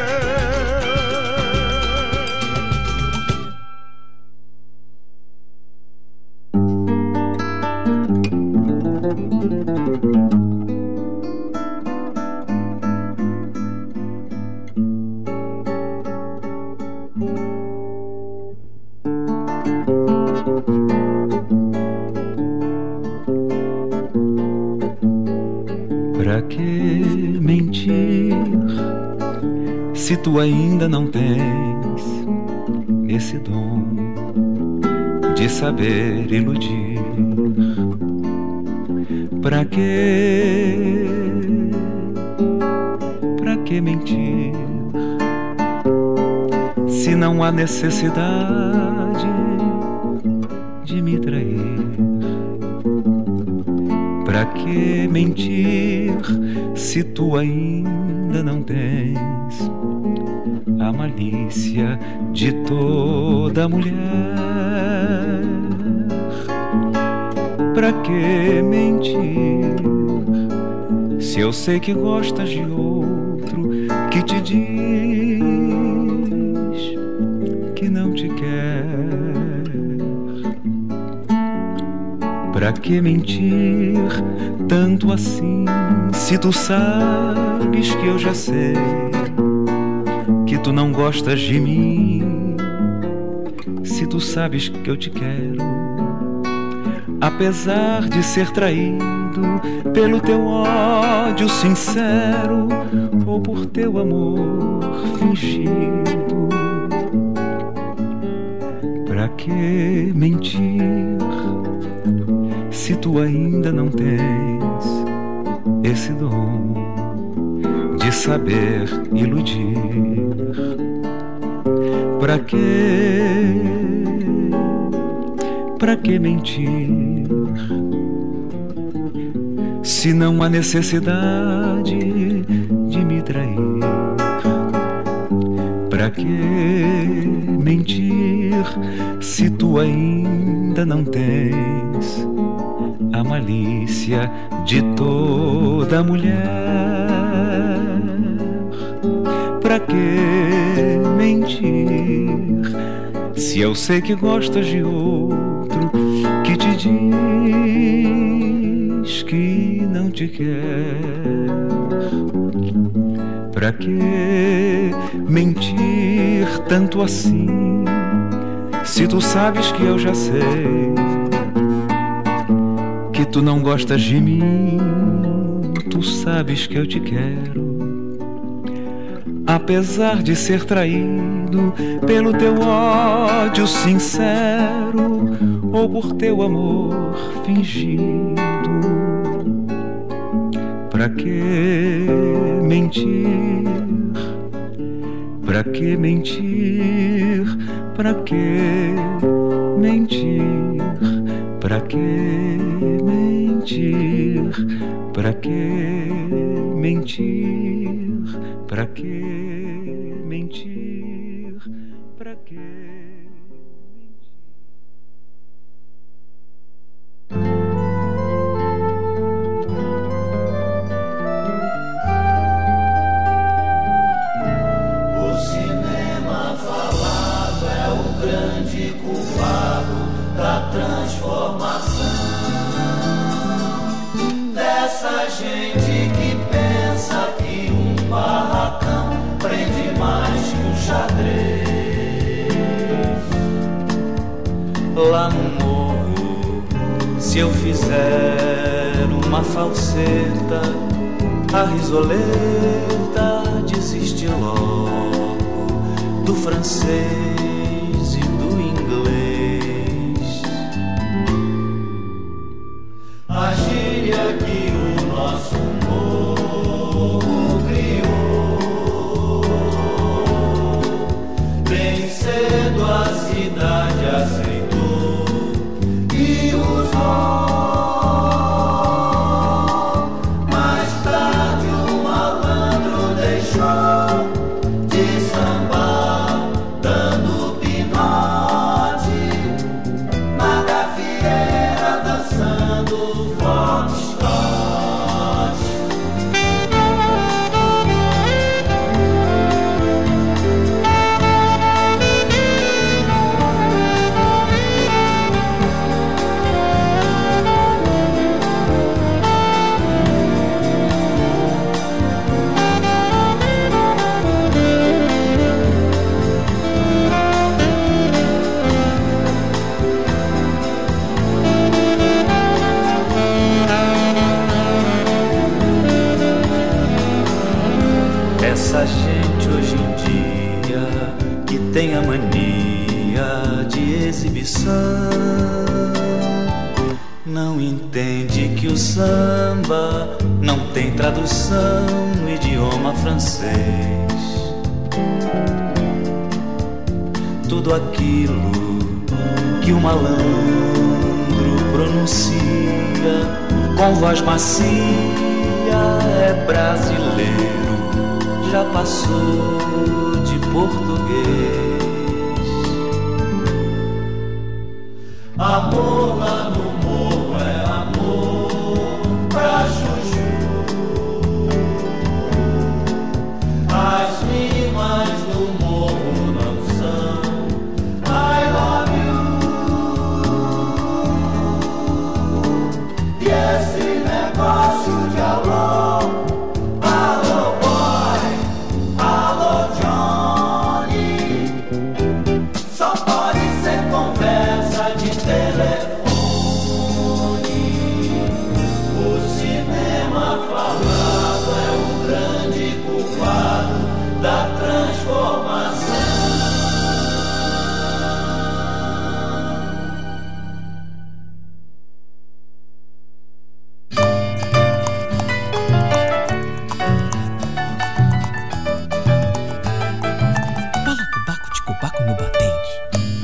M: Pra que mentir se tu ainda não tens esse dom de saber iludir? Pra que, pra que mentir se não há necessidade de me trair? Pra que mentir se tu ainda não tens a malícia de toda mulher? Pra que mentir se eu sei que gostas de outro que te diz que não te quer? Pra que mentir tanto assim se tu sabes que eu já sei que tu não gostas de mim? Se tu sabes que eu te quero, apesar de ser traído pelo teu ódio sincero ou por teu amor fingido. Pra que mentir se tu ainda não tens esse dom de saber iludir? Pra que, pra que mentir se não há necessidade de me trair? Pra que mentir se tu ainda não tens a malícia de toda mulher? Pra que mentir se eu sei que gostas de outro que te diz diz que não te quer. Pra que mentir tanto assim, se tu sabes que eu já sei que tu não gostas de mim? Tu sabes que eu te quero, apesar de ser traído pelo teu ódio sincero ou por teu amor fingido. Pra que mentir? Pra que mentir? Pra que mentir? Pra que mentir? Pra que mentir? Pra que mentir? Pra que
I: da transformação dessa gente que pensa que um barracão prende mais que um xadrez.
F: Lá no morro, se eu fizer uma falseta, a risoleta desiste logo do francês e do inglês.
I: A gíria que o nosso morro criou, bem cedo a cidade aceitou e usou. Mais tarde o malandro deixou de sambar, dando pinote na gafieira, dançando foxtrot.
F: Essa gente hoje em dia que tem a mania de exibição não entende que o samba não tem tradução no idioma francês. Tudo aquilo que o malandro pronuncia com voz macia é brasileiro, já passou de português.
I: Amor lá no morro é amor pra chuchu. As rimas do morro não são I love you. E esse negócio de alô, alô boy, alô Johnny, só pode ser conversa de telefone. O cinema falado é o grande culpado da transformação.
K: Balacobaco de cobaco no batente.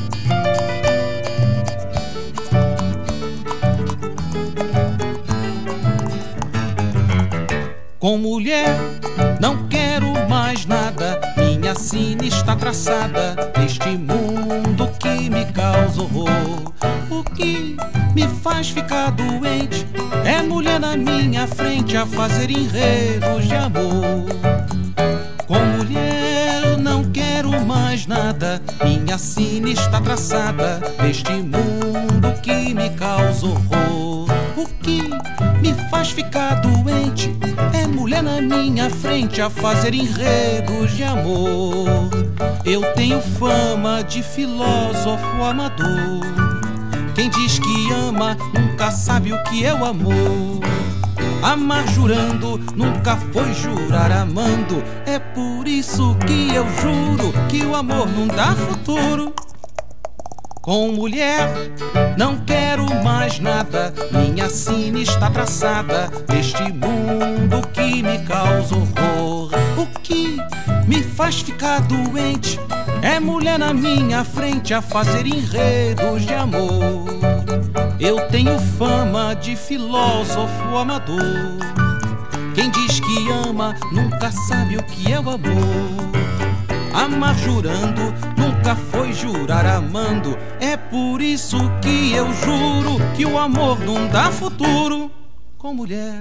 K: Com mulher não quero mais nada, minha sina está traçada neste mundo que me causa horror. O que me faz ficar doente é mulher na minha frente a fazer enredos de amor. Com mulher não quero mais nada, minha sina está traçada neste mundo que me causa horror. O que me faz ficar doente é mulher na minha frente a fazer enredos de amor. Eu tenho fama de filósofo amador. Quem diz que ama nunca sabe o que é o amor. Amar jurando nunca foi jurar amando. É por isso que eu juro que o amor não dá futuro. Com mulher não quero mais nada. Minha sina está traçada neste mundo que me causa horror. O que me faz ficar doente é mulher na minha frente a fazer enredos de amor. Eu tenho fama de filósofo amador. Quem diz que ama nunca sabe o que é o amor. Amar jurando nunca foi jurar amando. É por isso que eu juro que o amor não dá futuro com mulher.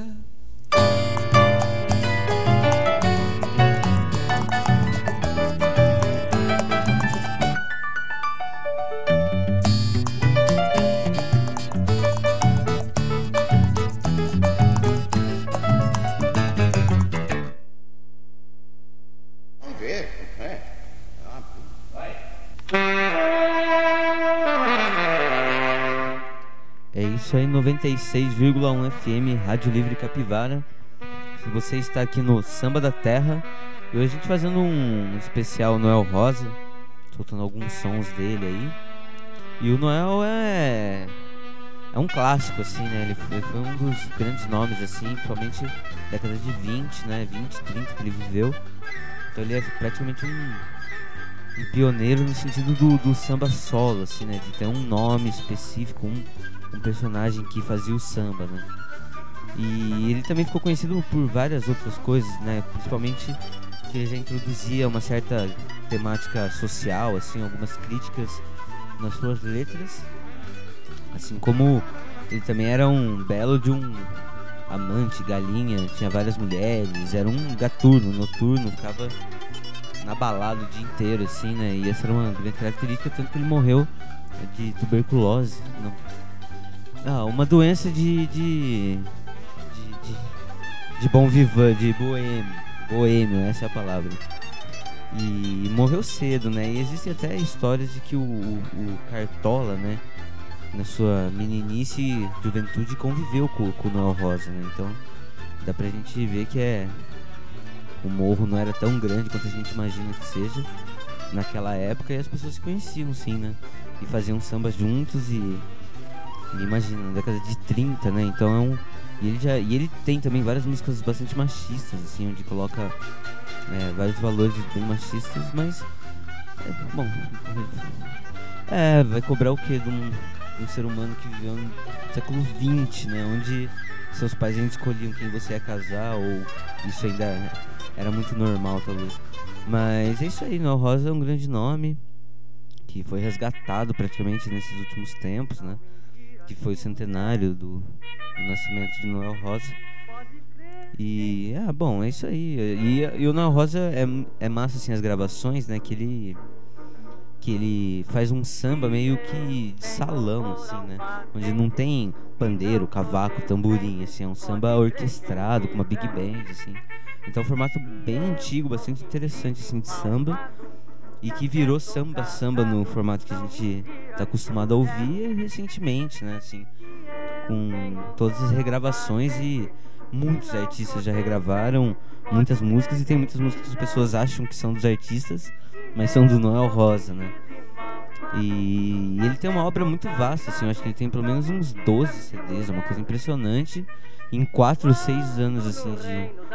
G: É isso aí, noventa e seis vírgula um F M, Rádio Livre Capivara. Você está aqui no Samba da Terra. E hoje a gente fazendo um especial Noel Rosa, soltando alguns sons dele aí. E o Noel é é um clássico, assim, né? Ele foi, foi um dos grandes nomes, assim, principalmente na década de vinte, né? vinte, trinta que ele viveu. Então ele é praticamente um, um pioneiro no sentido do, do samba solo, assim, né? De ter um nome específico, um um personagem que fazia o samba, né? E ele também ficou conhecido por várias outras coisas, né? Principalmente que ele já introduzia uma certa temática social, assim, algumas críticas nas suas letras. Assim como ele também era um belo de um amante, galinha, tinha várias mulheres, era um gaturno, noturno, ficava na balada o dia inteiro, assim, né? E essa era uma grande característica, tanto que ele morreu de tuberculose, não? Ah, uma doença de de, de, de, de bom vivant, de boêmio, boêmio, essa é a palavra. E morreu cedo, né? E existem até histórias de que o, o, o Cartola, né, na sua meninice e juventude conviveu com, com o Noel Rosa, né? Então dá pra gente ver que é o morro não era tão grande quanto a gente imagina que seja naquela época, e as pessoas se conheciam, sim, né? E faziam samba juntos e imagina, na década de trinta, né? Então é um. E ele, já, e ele tem também várias músicas bastante machistas, assim, onde coloca é, vários valores bem machistas, mas. É, bom. É, vai cobrar o quê de um, de um ser humano que viveu no século vinte, né? Onde seus pais ainda escolhiam quem você ia casar, ou isso ainda era muito normal, talvez. Mas é isso aí, Noel Rosa é um grande nome que foi resgatado praticamente nesses últimos tempos, né? Que foi o centenário do, do nascimento de Noel Rosa. E, ah, bom, é isso aí. E, e o Noel Rosa é, é massa, assim, as gravações, né? Que ele, que ele faz um samba meio que de salão, assim, né? Onde não tem pandeiro, cavaco, tamborim, assim. É um samba orquestrado, com uma big band, assim. Então é um formato bem antigo, bastante interessante, assim, de samba. E que virou samba-samba no formato que a gente tá acostumado a ouvir recentemente, né, assim, com todas as regravações, e muitos artistas já regravaram muitas músicas, e tem muitas músicas que as pessoas acham que são dos artistas, mas são do Noel Rosa, né. E ele tem uma obra muito vasta, assim, eu acho que ele tem pelo menos uns doze C Ds, é uma coisa impressionante, em quatro ou seis anos, assim, de...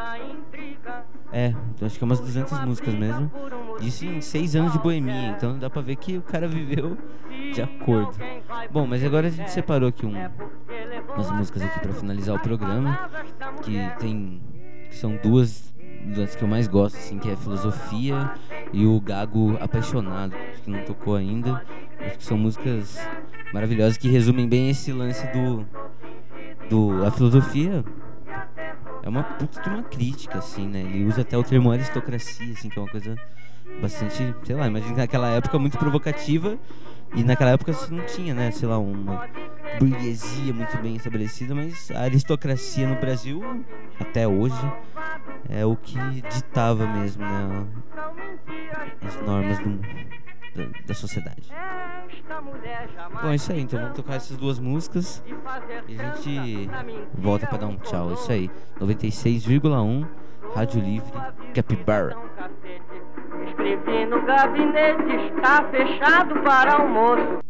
G: É, acho que é umas duzentas músicas mesmo. Isso em seis anos de boemia, então dá pra ver que o cara viveu de acordo. Bom, mas agora a gente separou aqui um, umas músicas aqui pra finalizar o programa, que tem, que são duas das que eu mais gosto, assim, que é Filosofia e o Gago Apaixonado, acho que não tocou ainda. Acho que são músicas maravilhosas que resumem bem esse lance do, do a filosofia. É uma puta de uma crítica, assim, né? Ele usa até o termo aristocracia, assim, que é uma coisa bastante, sei lá, imagina que naquela época muito provocativa, e naquela época você não tinha, né, sei lá, uma burguesia muito bem estabelecida, mas a aristocracia no Brasil, até hoje, é o que ditava mesmo, né, as normas do, da, da sociedade. Bom, é isso aí, então vamos tocar essas duas músicas e a gente volta pra dar um tchau. É isso aí, noventa e seis vírgula um Rádio Livre Capivara.
D: Escrevi no gabinete, está fechado para almoço.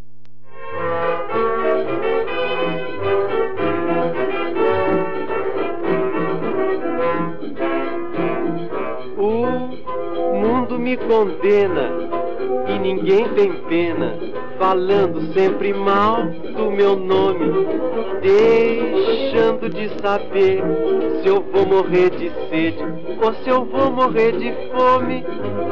D: O mundo me condena e ninguém tem pena, falando sempre mal do meu nome, deixando de saber se eu vou morrer de sede ou se eu vou morrer de fome.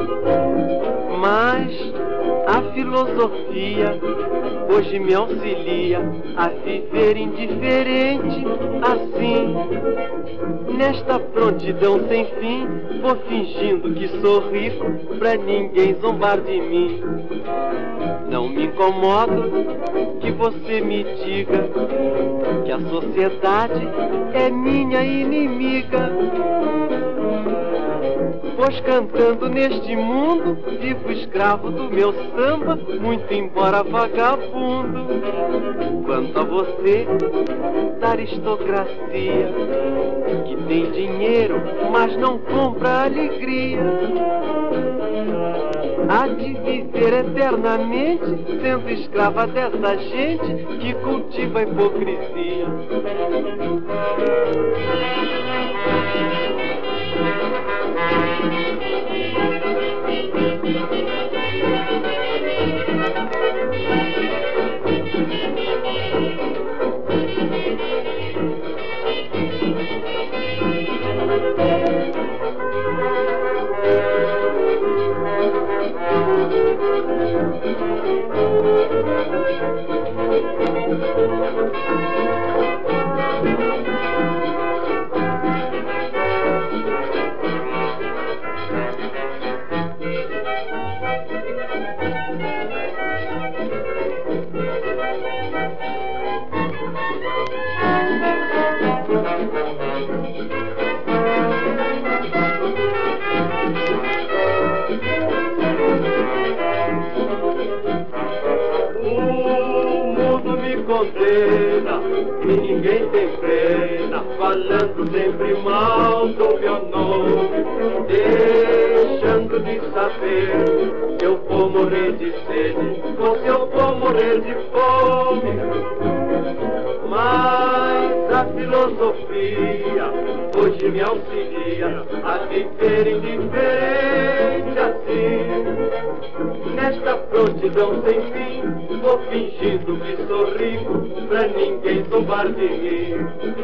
D: Mas a filosofia hoje me auxilia a viver indiferente assim. Nesta prontidão sem fim, vou fingindo que sou rico pra ninguém zombar de mim. Não me incomodo que você me diga que a sociedade é minha inimiga, pois cantando neste mundo vivo escravo do meu samba, muito embora vagabundo. Quanto a você, da aristocracia, que tem dinheiro, mas não compra alegria, há de viver eternamente sendo escrava dessa gente que cultiva a hipocrisia. Condena, e ninguém tem pena, falando sempre mal do meu nome, deixando de saber se eu vou morrer de sede ou se eu vou morrer de fome. Mas a filosofia hoje me auxilia a viver indiferente assim. Nesta prontidão sem fim, vou fingindo que sou rico pra ninguém zombar de mim.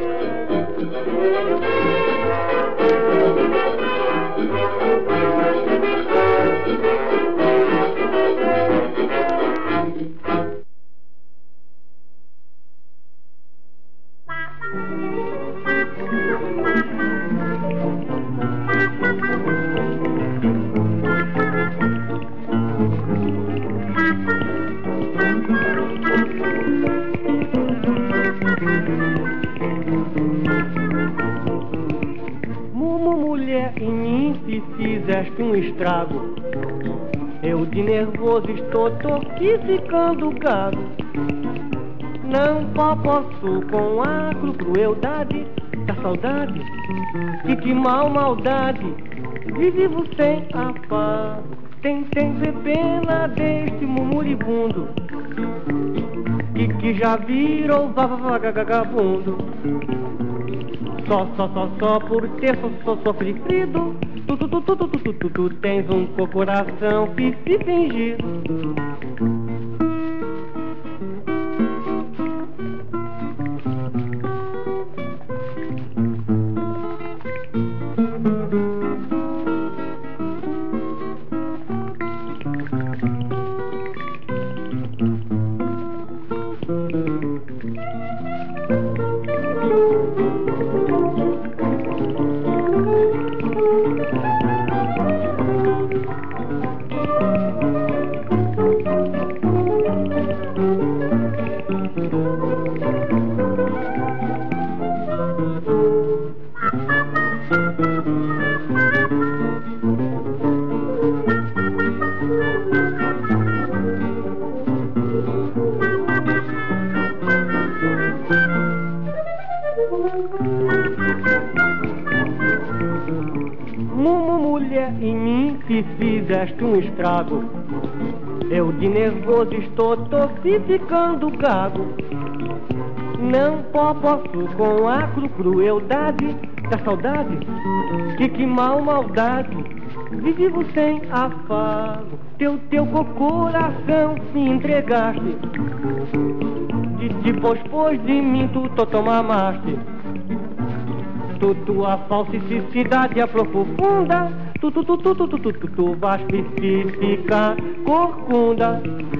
D: Mumu, mulher, em mim se fizeste um estrago. Eu de nervoso estou torquificando o gado. Não posso com a crueldade da saudade, que que mal maldade, e vivo sem afago. Tentei ver pena deste murmuribundo, e que já virou vagabundo. Só, só, só, só por ter só, só sofrido. Tu, tu, tu, tu, tu, tu, tu, tu tens um coração fifi fingido. fizeste um estrago. Eu de nervoso estou, tô ficando gago. Não posso com a cru crueldade da saudade, que que mal maldade, vivo sem afago. Teu, teu coração me entregaste, de, depois, pois de mim tu to tomaste. Tu, tua falsicidade é profunda, tu, tu, tu, tu, tu, tu, tu, tu, tu vais ficar corcunda.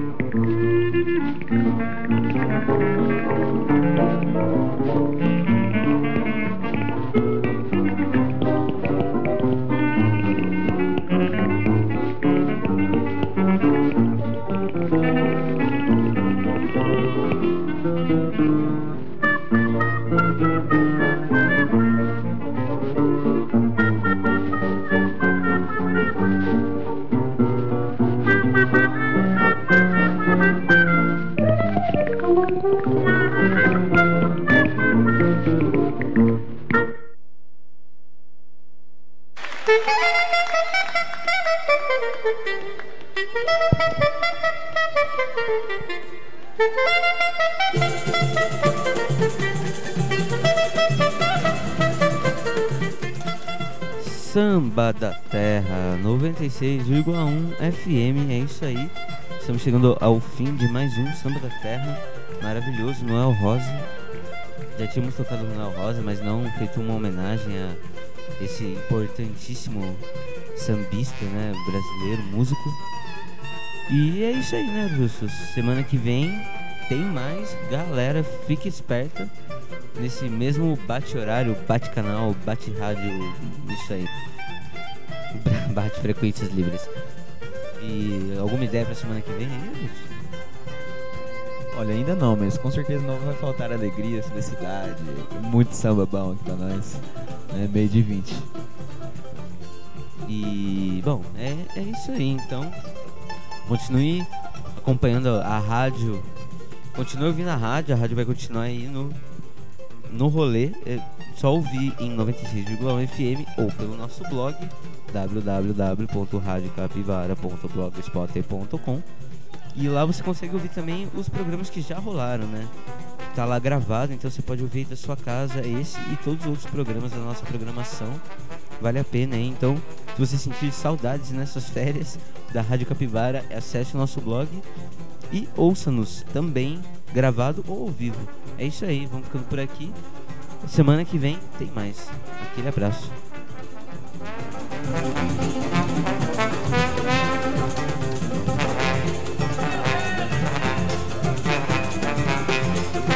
G: Samba da Terra, noventa e seis vírgula um F M, é isso aí. Estamos chegando ao fim de mais um Samba da Terra, maravilhoso, Noel Rosa. Já tínhamos tocado no Noel Rosa, mas não feito uma homenagem a esse importantíssimo sambista, né, brasileiro, músico. E é isso aí, né, Justus? Semana que vem tem mais, galera, fique esperta. Nesse mesmo bate-horário, bate-canal, bate-rádio, isso aí. Bate-frequências livres. E alguma ideia pra semana que vem aí,
A: Olha, ainda não, mas com certeza não vai faltar alegria, felicidade, muito samba bom aqui pra nós, né, meio de vinte.
G: E, bom, é, é isso aí, então. Continue acompanhando a rádio, continue ouvindo a rádio, a rádio vai continuar aí no... no rolê, é só ouvir em noventa e seis vírgula um F M ou pelo nosso blog w w w ponto radio capivara ponto blogspot ponto com, e lá você consegue ouvir também os programas que já rolaram, né? Tá lá gravado, então você pode ouvir da sua casa esse e todos os outros programas da nossa programação. Vale a pena, hein? Então, se você sentir saudades nessas férias da Rádio Capivara, acesse o nosso blog e ouça-nos também gravado ou ao vivo. É isso aí, vamos ficando por aqui. Semana que vem tem mais. Aquele abraço.